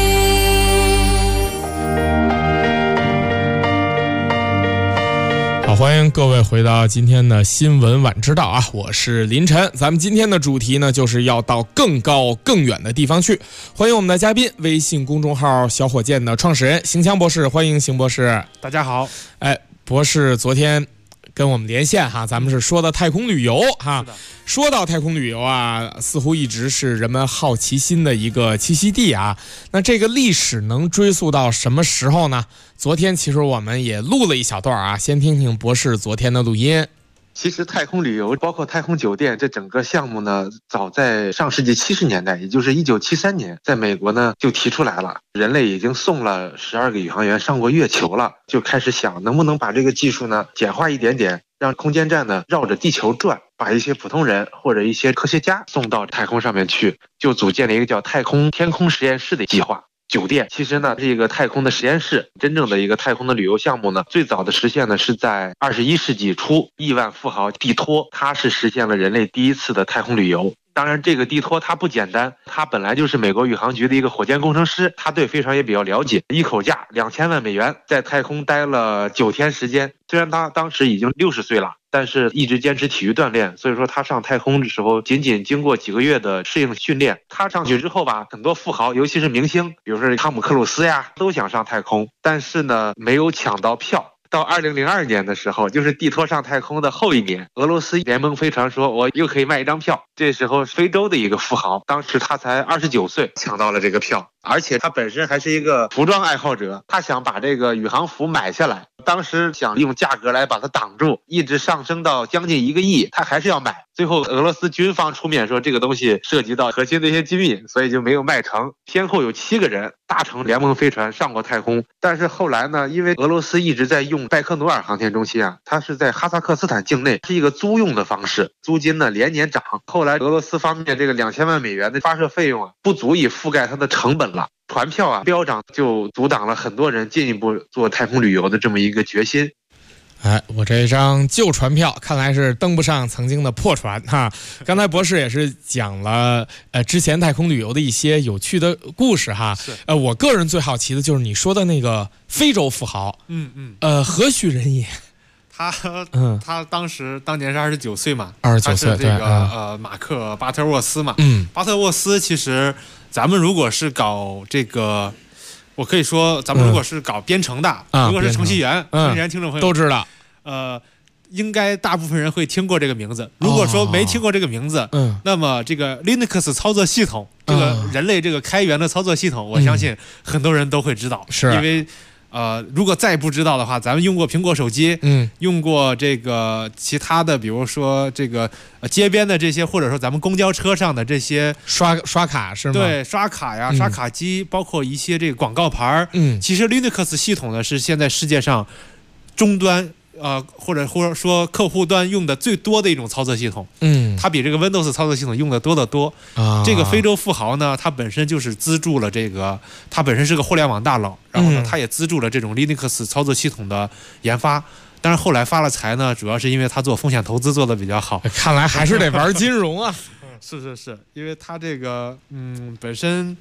好，欢迎各位回到今天的新闻晚知道啊，我是林晨。咱们今天的主题呢，就是要到更高更远的地方去。欢迎我们的嘉宾，微信公众号小火箭的创始人邢强博士，欢迎邢博士。 大家好。 博士昨天跟我们连线哈，咱们是说的太空旅游哈。说到太空旅游啊，似乎一直是人们好奇心的一个栖息地啊。那这个历史能追溯到什么时候呢？昨天其实我们也录了一小段啊，先听听博士昨天的录音。 其实太空旅游包括太空酒店这整个项目呢，早在上世纪70年代，也就是1973年，在美国呢就提出来了。人类已经送了12个宇航员上过月球了，就开始想能不能把这个技术呢简化一点点，让空间站呢绕着地球转，把一些普通人或者一些科学家送到太空上面去，就组建了一个叫太空天空实验室的计划。酒店其实呢是一个太空的实验室，真正的一个太空的旅游项目呢，最早的实现呢是在21世纪初，亿万富豪蒂托，他是实现了人类第一次的太空旅游。当然这个蒂托他不简单，他本来就是美国宇航局的一个火箭工程师，他对飞船也比较了解，一口价2000万美元，在太空待了9天时间。虽然他当时已经60岁了，但是一直坚持体育锻炼，所以说他上太空的时候仅经过几个月的适应训练。他上去之后吧，很多富豪尤其是明星，比如说汤姆克鲁斯呀，都想上太空，但是呢没有抢到票。到2002年的时候，就是蒂托上太空的后一年，俄罗斯联盟飞船说我又可以卖一张票。这时候非洲的一个富豪，当时他才29岁，抢到了这个票，而且他本身还是一个服装爱好者，他想把这个宇航服买下来，当时想用价格来把它挡住，一直上升到将近1个亿，他还是要买。最后俄罗斯军方出面说这个东西涉及到核心的一些机密，所以就没有卖成。先后有7个人搭乘联盟飞船上过太空，但是后来呢，因为俄罗斯一直在用拜克努尔航天中心啊，它是在哈萨克斯坦境内，是一个租用的方式，租金呢连年涨。后来俄罗斯方面这个2000万美元的发射费用啊，不足以覆盖它的成本了，船票啊飙涨，就阻挡了很多人进一步做太空旅游的这么一个决心。 我这张旧船票看来是登不上曾经的破船哈。刚才博士也是讲了之前太空旅游的一些有趣的故事哈。我个人最好奇的就是你说的那个非洲富豪，何许人也？ 他当年是29岁嘛 ，29岁， 他是这个马克巴特沃斯嘛。巴特沃斯其实咱们如果是搞这个，我可以说咱们如果是搞编程的，如果是程序员，听众朋友都知道， 应该大部分人会听过这个名字。如果说没听过这个名字，那么这个 Linux 操作系统，这个人类这个开源的操作系统，我相信很多人都会知道，因为如果再不知道的话，咱们用过苹果手机，用过这个其他的，比如说这个街边的这些，或者说咱们公交车上的这些刷卡是吗？ 对，刷卡呀，刷卡机，包括一些这个广告牌，其实 Linux 系统呢是现在世界上终端或者说客户端用的最多的一种操作系统，它比这个 Windows 操作系统用的多得多。这个非洲富豪呢，他本身就是资助了这个，他本身是个互联网大佬，然后呢，他也资助了这种 Linux 操作系统的研发。但是后来发了财呢，主要是因为他做风险投资做得比较好。 看来还是得玩金融啊。 是，因为他这个本身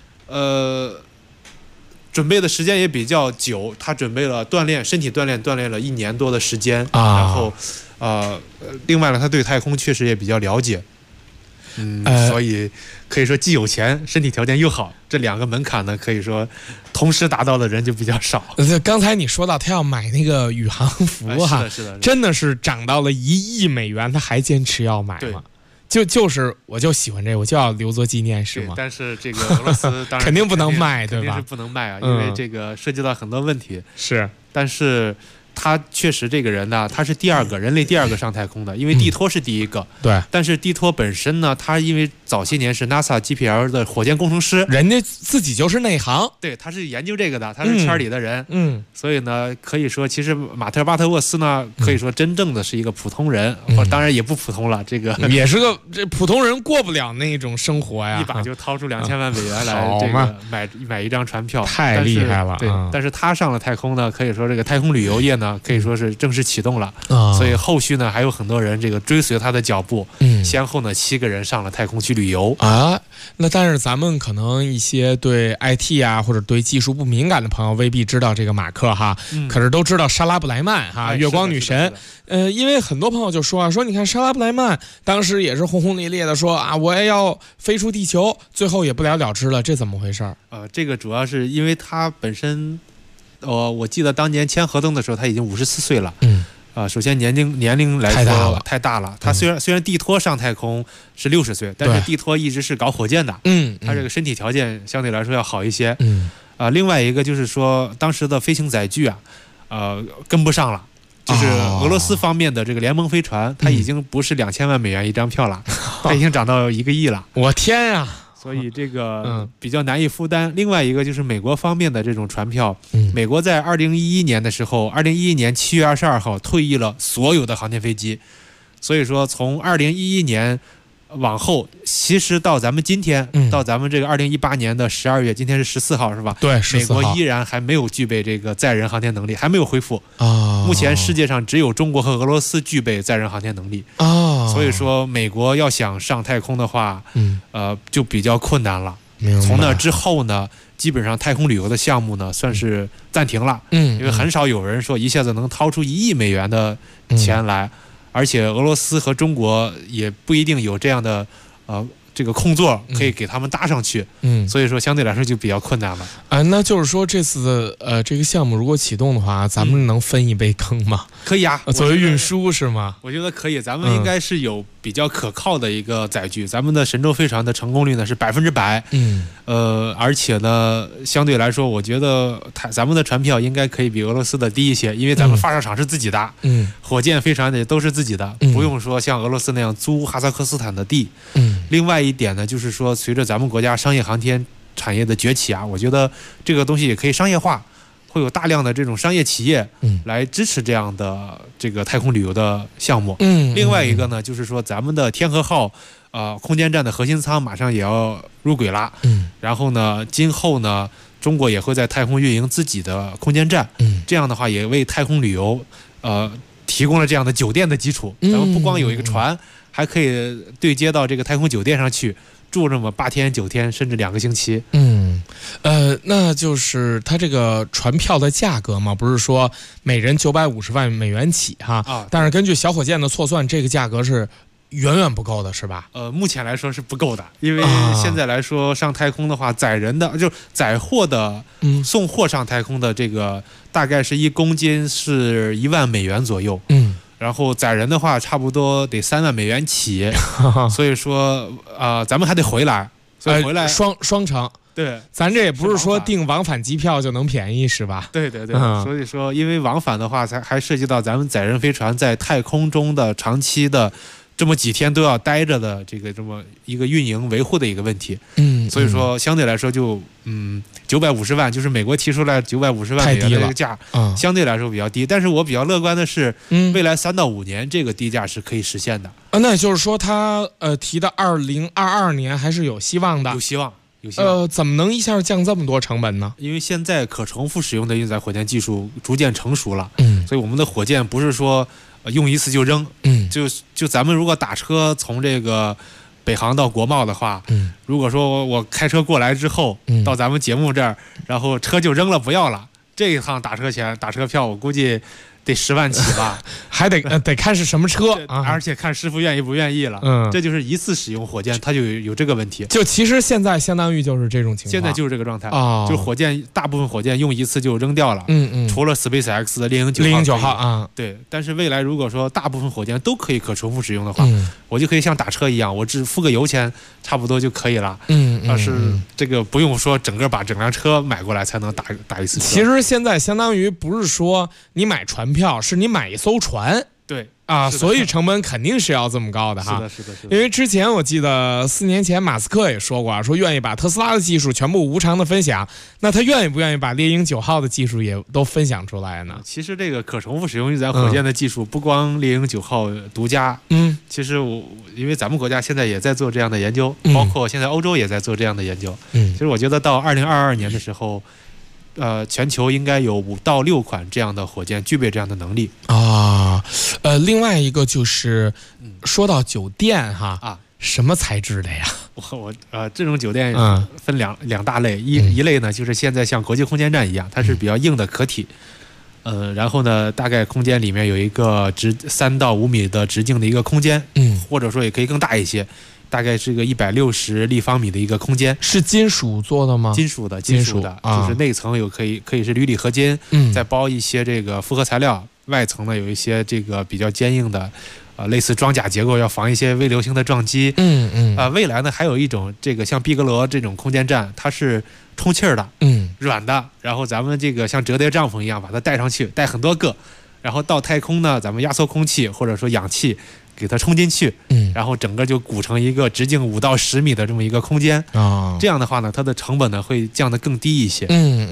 准备的时间也比较久，他准备了身体锻炼了1年多的时间，然后另外呢，他对太空确实也比较了解，所以可以说既有钱，身体条件又好，这2个门槛呢，可以说同时达到的人就比较少。 刚才你说到他要买那个宇航服哈， 是的， 真的是涨到了1亿美元，他还坚持要买吗？就是我就喜欢这个，我就要留作纪念是吗？ 但是这个俄罗斯当然肯定不能卖，对吧？ 肯定是不能卖啊，因为这个涉及到很多问题。 是， 但是他确实这个人呢，他是人类第2个上太空的，因为蒂托是第1个。 对。 但是蒂托本身呢，他因为早些年是 NASA GPL 的火箭工程师， 人家自己就是内行。 对，他是研究这个的，他是圈里的人。所以呢，可以说其实马特巴特沃斯呢，可以说真正的是一个普通人，当然也不普通了，这个也是个这普通人过不了那种生活呀， 一把就掏出2000万美元来这个买一张船票， 太厉害了。 对，但是他上了太空呢，可以说这个太空旅游业呢。 呢，可以说是正式启动了。所以后续呢，还有很多人这个追随他的脚步，先后呢7个人上了太空去旅游啊。那但是咱们可能一些对 IT 啊或者对技术不敏感的朋友未必知道这个马克哈，可是都知道莎拉布莱曼哈，月光女神。因为很多朋友就说你看莎拉布莱曼当时也是轰轰烈烈的说啊，我也要飞出地球，最后也不了了之了，这怎么回事？ 这个主要是因为他本身，我记得当年签合同的时候他已经54岁了。首先年龄来说太大了。他虽然地托上太空是60岁，但是地托一直是搞火箭的。他这个身体条件相对来说要好一些。另外一个就是说当时的飞行载具啊，跟不上了。就是俄罗斯方面的这个联盟飞船，它已经不是2000万美元一张票了，它已经涨到1个亿了。 我天呀！ 所以这个比较难以负担。另外一个就是美国方面的这种船票，美国在2011年的时候，2011年7月22号退役了所有的航天飞机，所以说从2011年往后，其实到咱们今天，到咱们这个2018年的12月，今天是14号是吧？ 对， 美国依然还没有具备这个载人航天能力，还没有恢复目前世界上只有中国和俄罗斯具备载人航天能力所以说美国要想上太空的话，就比较困难了。从那之后呢，基本上太空旅游的项目呢算是暂停了，因为很少有人说一下子能掏出1亿美元的钱来。而且俄罗斯和中国也不一定有这样的这个空座可以给他们搭上去，所以说相对来说就比较困难了。 那就是说这次这个项目如果启动的话，咱们能分一杯羹吗？ 可以啊， 作为运输是吗？ 我觉得可以，咱们应该是有比较可靠的一个载具，咱们的神舟飞船的成功率呢是100%，而且呢相对来说，我觉得咱们的船票应该可以比俄罗斯的低一些，因为咱们发射场是自己的，火箭飞船也都是自己的，不用说像俄罗斯那样租哈萨克斯坦的地。另外一点呢，就是说随着咱们国家商业航天产业的崛起啊，我觉得这个东西也可以商业化。会有大量的这种商业企业来支持这样的这个太空旅游的项目。另外一个呢，就是说咱们的天河号空间站的核心舱马上也要入轨了。然后呢，今后呢，中国也会在太空运营自己的空间站。这样的话，也为太空旅游提供了这样的酒店的基础。咱们不光有一个船，还可以对接到这个太空酒店上去。住这么8天9天，甚至2个星期。 那就是它这个船票的价格嘛，不是说每人950万美元起哈，但是根据小火箭的测算，这个价格是远远不够的，是吧？ 目前来说是不够的，因为现在来说上太空的话，载人的就载货的，送货上太空的这个大概是1公斤是1万美元左右。然后载人的话，差不多得3万美元起，所以说咱们还得回来，所以回来双程。 对， 咱这也不是说订往返机票就能便宜，是吧？ 对，所以说因为往返的话，还涉及到咱们载人飞船在太空中的长期的这么几天都要待着的这么一个运营维护的一个问题。所以说相对来说就950万，就是美国提出来950万美元的这个价，相对来说比较低。但是我比较乐观的是，未来3到5年这个低价是可以实现的。 那也就是说，他提的2022年还是有希望的。 有希望。 怎么能一下降这么多成本呢？ 因为现在可重复使用的运载火箭技术逐渐成熟了，所以我们的火箭不是说用一次就扔，就咱们如果打车从这个北航到国贸的话，如果说我开车过来之后，到咱们节目这儿，然后车就扔了不要了，这一趟打车票我估计得10万起吧， 还得看是什么车而且看师傅愿意不愿意了。这就是一次使用火箭，它就有这个问题。 就其实现在相当于就是这种情况， 现在就是这个状态就是火箭大部分火箭用一次就扔掉了。除了 SpaceX 的猎鹰9号啊， 对。但是未来如果说大部分火箭都可以可重复使用的话，我就可以像打车一样，我只付个油钱，差不多就可以了。但是这个不用说整辆车买过来才能打一次车。 其实现在相当于不是说你买船票，是你买一艘船。 对所以成本肯定是要这么高的哈。 是的。 因为之前我记得4年前马斯克也说过说愿意把特斯拉的技术全部无偿的分享，那他愿意不愿意把猎鹰9号的技术也都分享出来呢？ 其实这个可重复使用运载火箭的技术不光猎鹰9号独家，其实因为咱们国家现在也在做这样的研究，包括现在欧洲也在做这样的研究。其实我觉得到2022年的时候， 全球应该有5到6款这样的火箭具备这样的能力啊。另外一个就是说到酒店哈什么材质的呀？ 这种酒店分两大类，一类呢就是现在像国际空间站一样，它是比较硬的壳体。然后呢，大概空间里面有一个3到5米的直径的一个空间，或者说也可以更大一些，大概是个160立方米的一个空间。 是金属做的吗？ 金属的，就是内层可以是铝锂合金，再包一些这个复合材料，外层呢有一些这个比较坚硬的，类似装甲结构，要防一些微流星的撞击。未来呢还有一种这个像毕格罗这种空间站，它是充气儿的，软的，然后咱们这个像折叠帐篷一样把它带上去，带很多个，然后到太空呢，咱们压缩空气或者说氧气给它充进去，然后整个就鼓成一个直径5到10米的这么一个空间这样的话呢，它的成本呢会降得更低一些。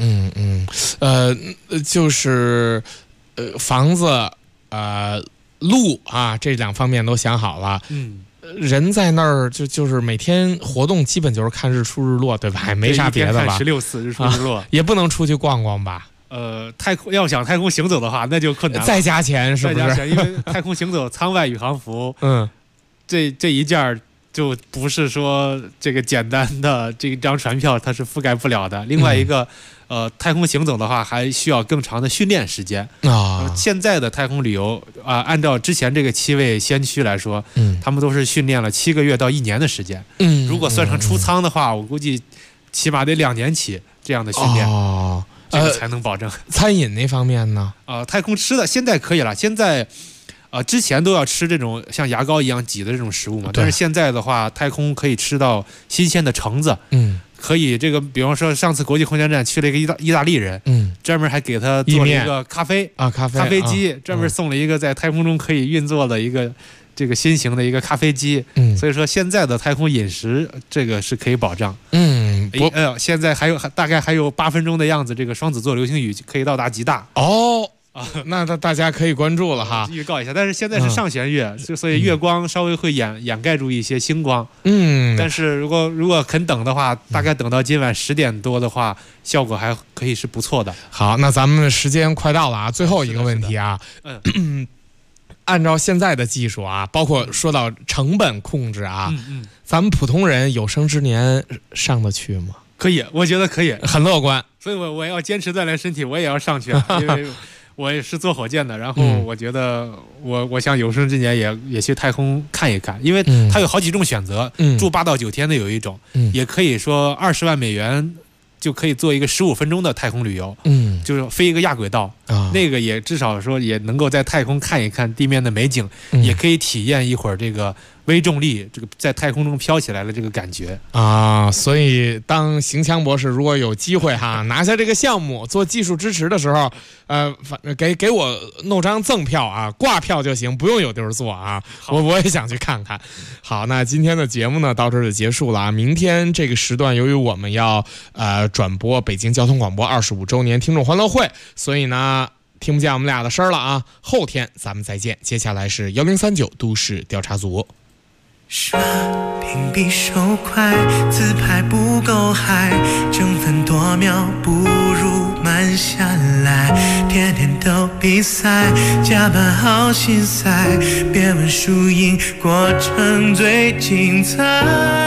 就是房子路啊这2方面都想好了。人在那儿就是每天活动基本就是看日出日落，对吧？也没啥别的吧 ？16次日出日落， 也不能出去逛逛吧？ 要想太空行走的话，那就困难了。 再加钱是不是？ 再加钱，因为太空行走舱外宇航服，这一件就不是说这个简单的这一张船票它是覆盖不了的。另外一个，太空行走的话还需要更长的训练时间现在的太空旅游按照之前这个7位先驱来说，他们都是训练了7个月到1年的时间。如果算上出舱的话，我估计起码得2年起这样的训练。这个才能保证。 餐饮那方面呢？ 太空吃的现在可以了。现在，之前都要吃这种像牙膏一样挤的这种食物嘛。但是现在的话，太空可以吃到新鲜的橙子。可以这个，比方说上次国际空间站去了一个意大利人，专门还给他做了一个咖啡咖啡机，专门送了一个在太空中可以运作的一个这个新型的一个咖啡机。所以说现在的太空饮食这个是可以保障。现在大概还有8分钟的样子，这个双子座流星雨可以到达极大。 那大家可以关注了哈， 预告一下。但是现在是上弦月，所以月光稍微会掩盖住一些星光。但是如果肯等的话，大概等到今晚10点多的话，效果还可以是不错的。 好，那咱们时间快到了啊，最后一个问题啊，按照现在的技术啊，包括说到成本控制啊，咱们普通人有生之年上得去吗？ 可以，我觉得可以， 很乐观。 所以我要坚持锻炼身体，我也要上去因为我也是做火箭的，然后我觉得我想有生之年也去太空看一看，因为它有好几种选择，住8到9天的有一种，也可以说20万美元就可以做一个15分钟的太空旅游，就是飞一个亚轨道，那个也至少说也能够在太空看一看地面的美景，也可以体验一会儿这个微重力，这个在太空中飘起来的这个感觉所以当邢强博士如果有机会拿下这个项目做技术支持的时候，给我弄张赠票挂票就行，不用有地儿坐我也想去看看。好，那今天的节目呢到这儿就结束了明天这个时段由于我们要转播北京交通广播25周年听众欢乐会，所以呢听不见我们俩的声了后天咱们再见。接下来是1039都市调查组。 刷屏比手快，自拍不够嗨，争分夺秒不如慢下来，天天都比赛，加班好心塞，别问输赢，过程最精彩。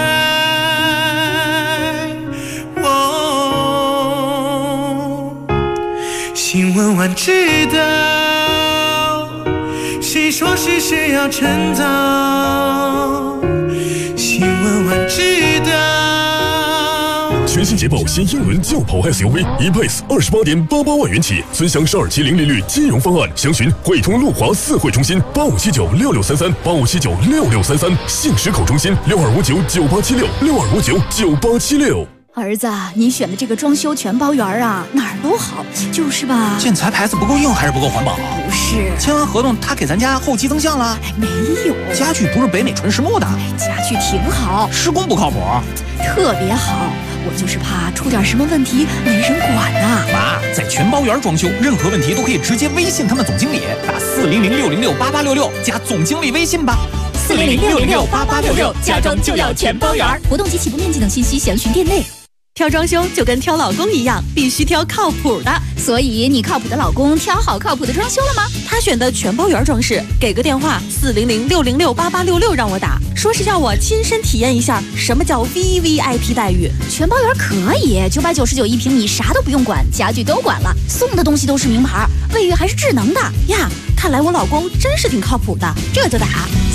新闻晚知道，谁说是谁要称道，新闻晚知道。 全新捷豹新英伦轿跑 SUV E-Pace 28.88万元起，尊享12.70利率金融方案，详询汇通路华4会中心85796633 85796633，信实口中心62599876 62599876。 儿子，你选的这个装修全包园哪儿都好，就是吧？ 建材牌子不够硬还是不够环保？ 不是， 签完合同他给咱家后期增项了？ 没有， 家具不是北美纯实木的？ 家具挺好， 施工不靠谱， 特别好。我就是怕出点什么问题没人管妈，在全包园装修，任何问题都可以直接微信他们总经理，打400-606-8866加总经理微信吧。 400-606-8866，家装就要全包园。活动及起步面积等信息详询店内。 挑装修就跟挑老公一样，必须挑靠谱的。 所以你靠谱的老公挑好靠谱的装修了吗？ 他选的全包圆装饰，给个电话400-606-8866让我打，说是要我亲身体验一下什么叫 VVIP 待遇。 全包圆可以，999一平米，啥都不用管，家具都管了，送的东西都是名牌，卫浴还是智能的呀。看来我老公真是挺靠谱的，这就打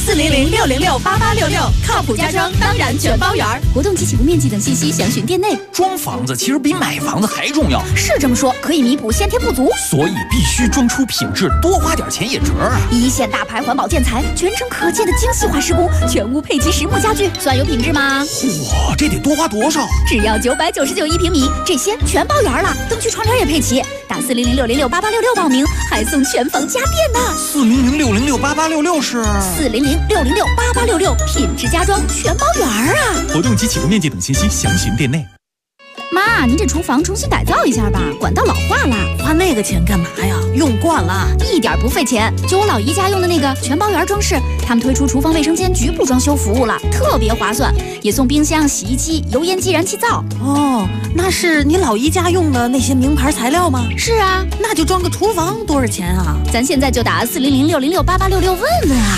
400-606-8866，靠谱家装当然全包圆。 活动及起步面积等信息详询店内。 装房子其实比买房子还重要， 是这么说，可以弥补先天不足， 所以必须装出品质，多花点钱也值啊！ 一线大牌环保建材，全程可见的精细化施工，全屋配齐实木家具，算有品质吗？ 哇，这得多花多少？ 只要999一平米，这些全包圆了，灯区窗帘也配齐。打400-606-8866报名，还送全房家电呢。 400-606-8866是 400-606-8866，品质家装全包圆啊！ 活动及起步面积等信息详询店内。 妈，您这厨房重新改造一下吧，管道老化了。 花那个钱干嘛呀？用惯了， 一点不费钱。就我老姨家用的那个全包圆装饰，他们推出厨房卫生间局部装修服务了，特别划算，也送冰箱、洗衣机、油烟机、燃气灶。 哦，那是你老姨家用的那些名牌材料吗？ 是啊， 那就装个厨房多少钱啊？ 咱现在就打400-606-8866问问啊。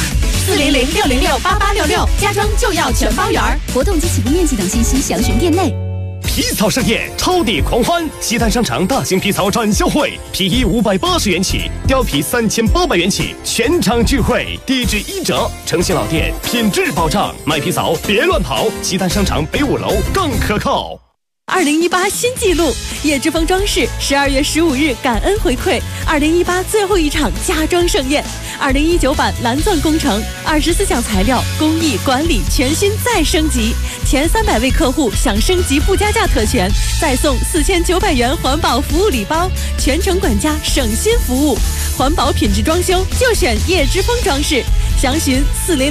400-606-8866，家装就要全包圆。 活动及起步面积等信息详询店内。 皮草盛宴，超抵狂欢！西单商场大型皮草展销会，皮衣580元起，貂皮3800元起，全场聚会，地址1折，诚信老店，品质保障。买皮草别乱跑，西单商场北5楼更可靠。 2018新纪录，叶之峰装饰12月15日感恩回馈2018最后一场家装盛宴，2019版蓝钻工程24项材料工艺管理全新再升级，前300位客户享升级不加价特权，再送4900元环保服务礼包，全程管家省心服务，环保品质装修就选叶之峰装饰，详询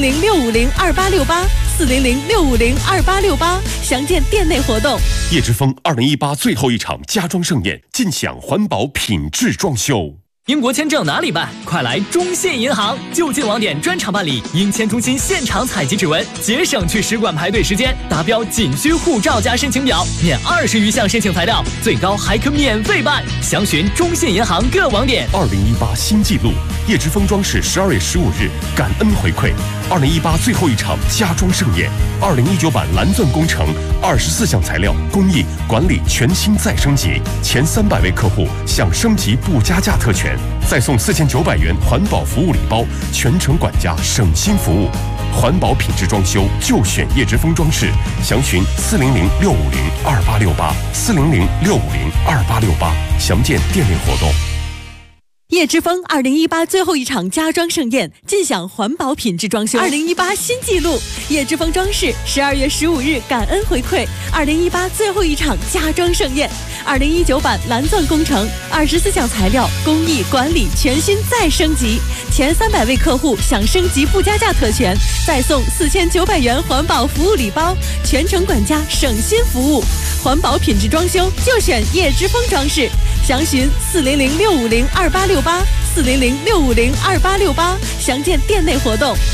400-650-2868。400-650-2868，详见店内活动。 叶之峰2018最后一场家装盛宴，尽享环保品质装修。 英国签证哪里办？快来中信银行，就近网点专场办理，英签中心现场采集指纹，节省去使馆排队时间。达标仅需护照加申请表，免20余项申请材料，最高还可免费办。详询中信银行各网点。 2018新纪录，叶之峰装饰12月15日感恩回馈2018最后一场家装盛宴，2019版蓝钻工程24项材料工艺管理全新再升级，前300位客户享升级不加价特权，再送4900元环保服务礼包，全程管家省心服务，环保品质装修就选叶之峰装饰，详询400-650-2868 400-650-2868，详见店内活动。 叶之峰2018最后一场家装盛宴，尽享环保品质装修。2018新纪录，叶之峰装饰12月15日感恩回馈2018最后一场家装盛宴，2019版蓝钻工程24项材料工艺管理全新再升级，前300位客户享升级不加价特权，再送4900元环保服务礼包，全程管家省心服务，环保品质装修就选叶之峰装饰，详询400-650-2868 400-650-2868，详见店内活动。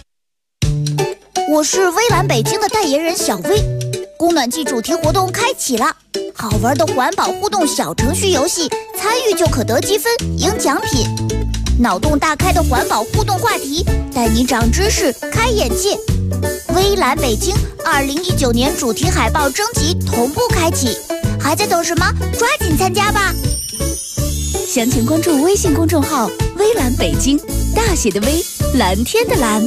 我是微蓝北京的代言人小薇，供暖季主题活动开启了，好玩的环保互动小程序游戏，参与就可得积分赢奖品，脑洞大开的环保互动话题，带你长知识开眼界。微蓝北京2019年主题海报征集同步开启，还在等什么？抓紧参加吧！详情关注微信公众号“微蓝北京”，大写的微，蓝天的蓝。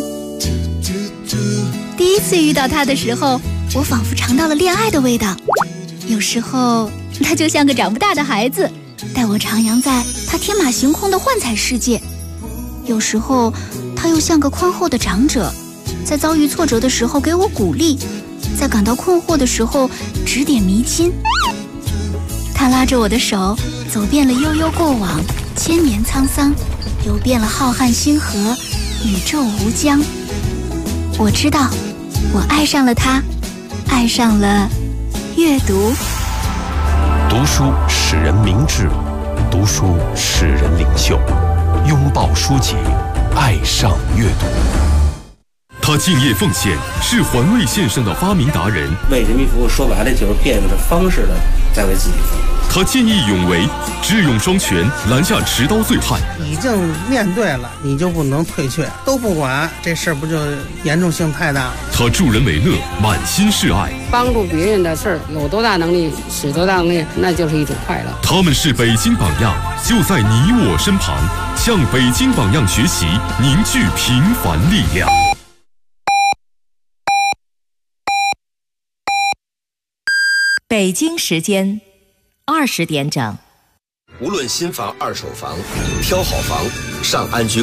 第一次遇到他的时候，我仿佛尝到了恋爱的味道。有时候，他就像个长不大的孩子，带我徜徉在他天马行空的幻彩世界；有时候，他又像个宽厚的长者，在遭遇挫折的时候给我鼓励，在感到困惑的时候指点迷津。他拉着我的手，走遍了悠悠过往，千年沧桑，游遍了浩瀚星河，宇宙无疆。我知道，我爱上了他，爱上了阅读。 读书使人明智，读书使人领袖，拥抱书籍，爱上阅读。 他敬业奉献，是环卫线上的发明达人。 为人民服务，说白了就是变着方式的在为自己服务。 他见义勇为，智勇双全，拦下持刀醉汉。 已经面对了，你就不能退却，都不管，这事儿不就严重性太大了？ 他助人为乐，满心是爱， 帮助别人的事儿，有多大能力使多大能力，那就是一种快乐。 他们是北京榜样，就在你我身旁，向北京榜样学习，凝聚平凡力量。 北京时间20点整。 无论新房、二手房，挑好房，上安居。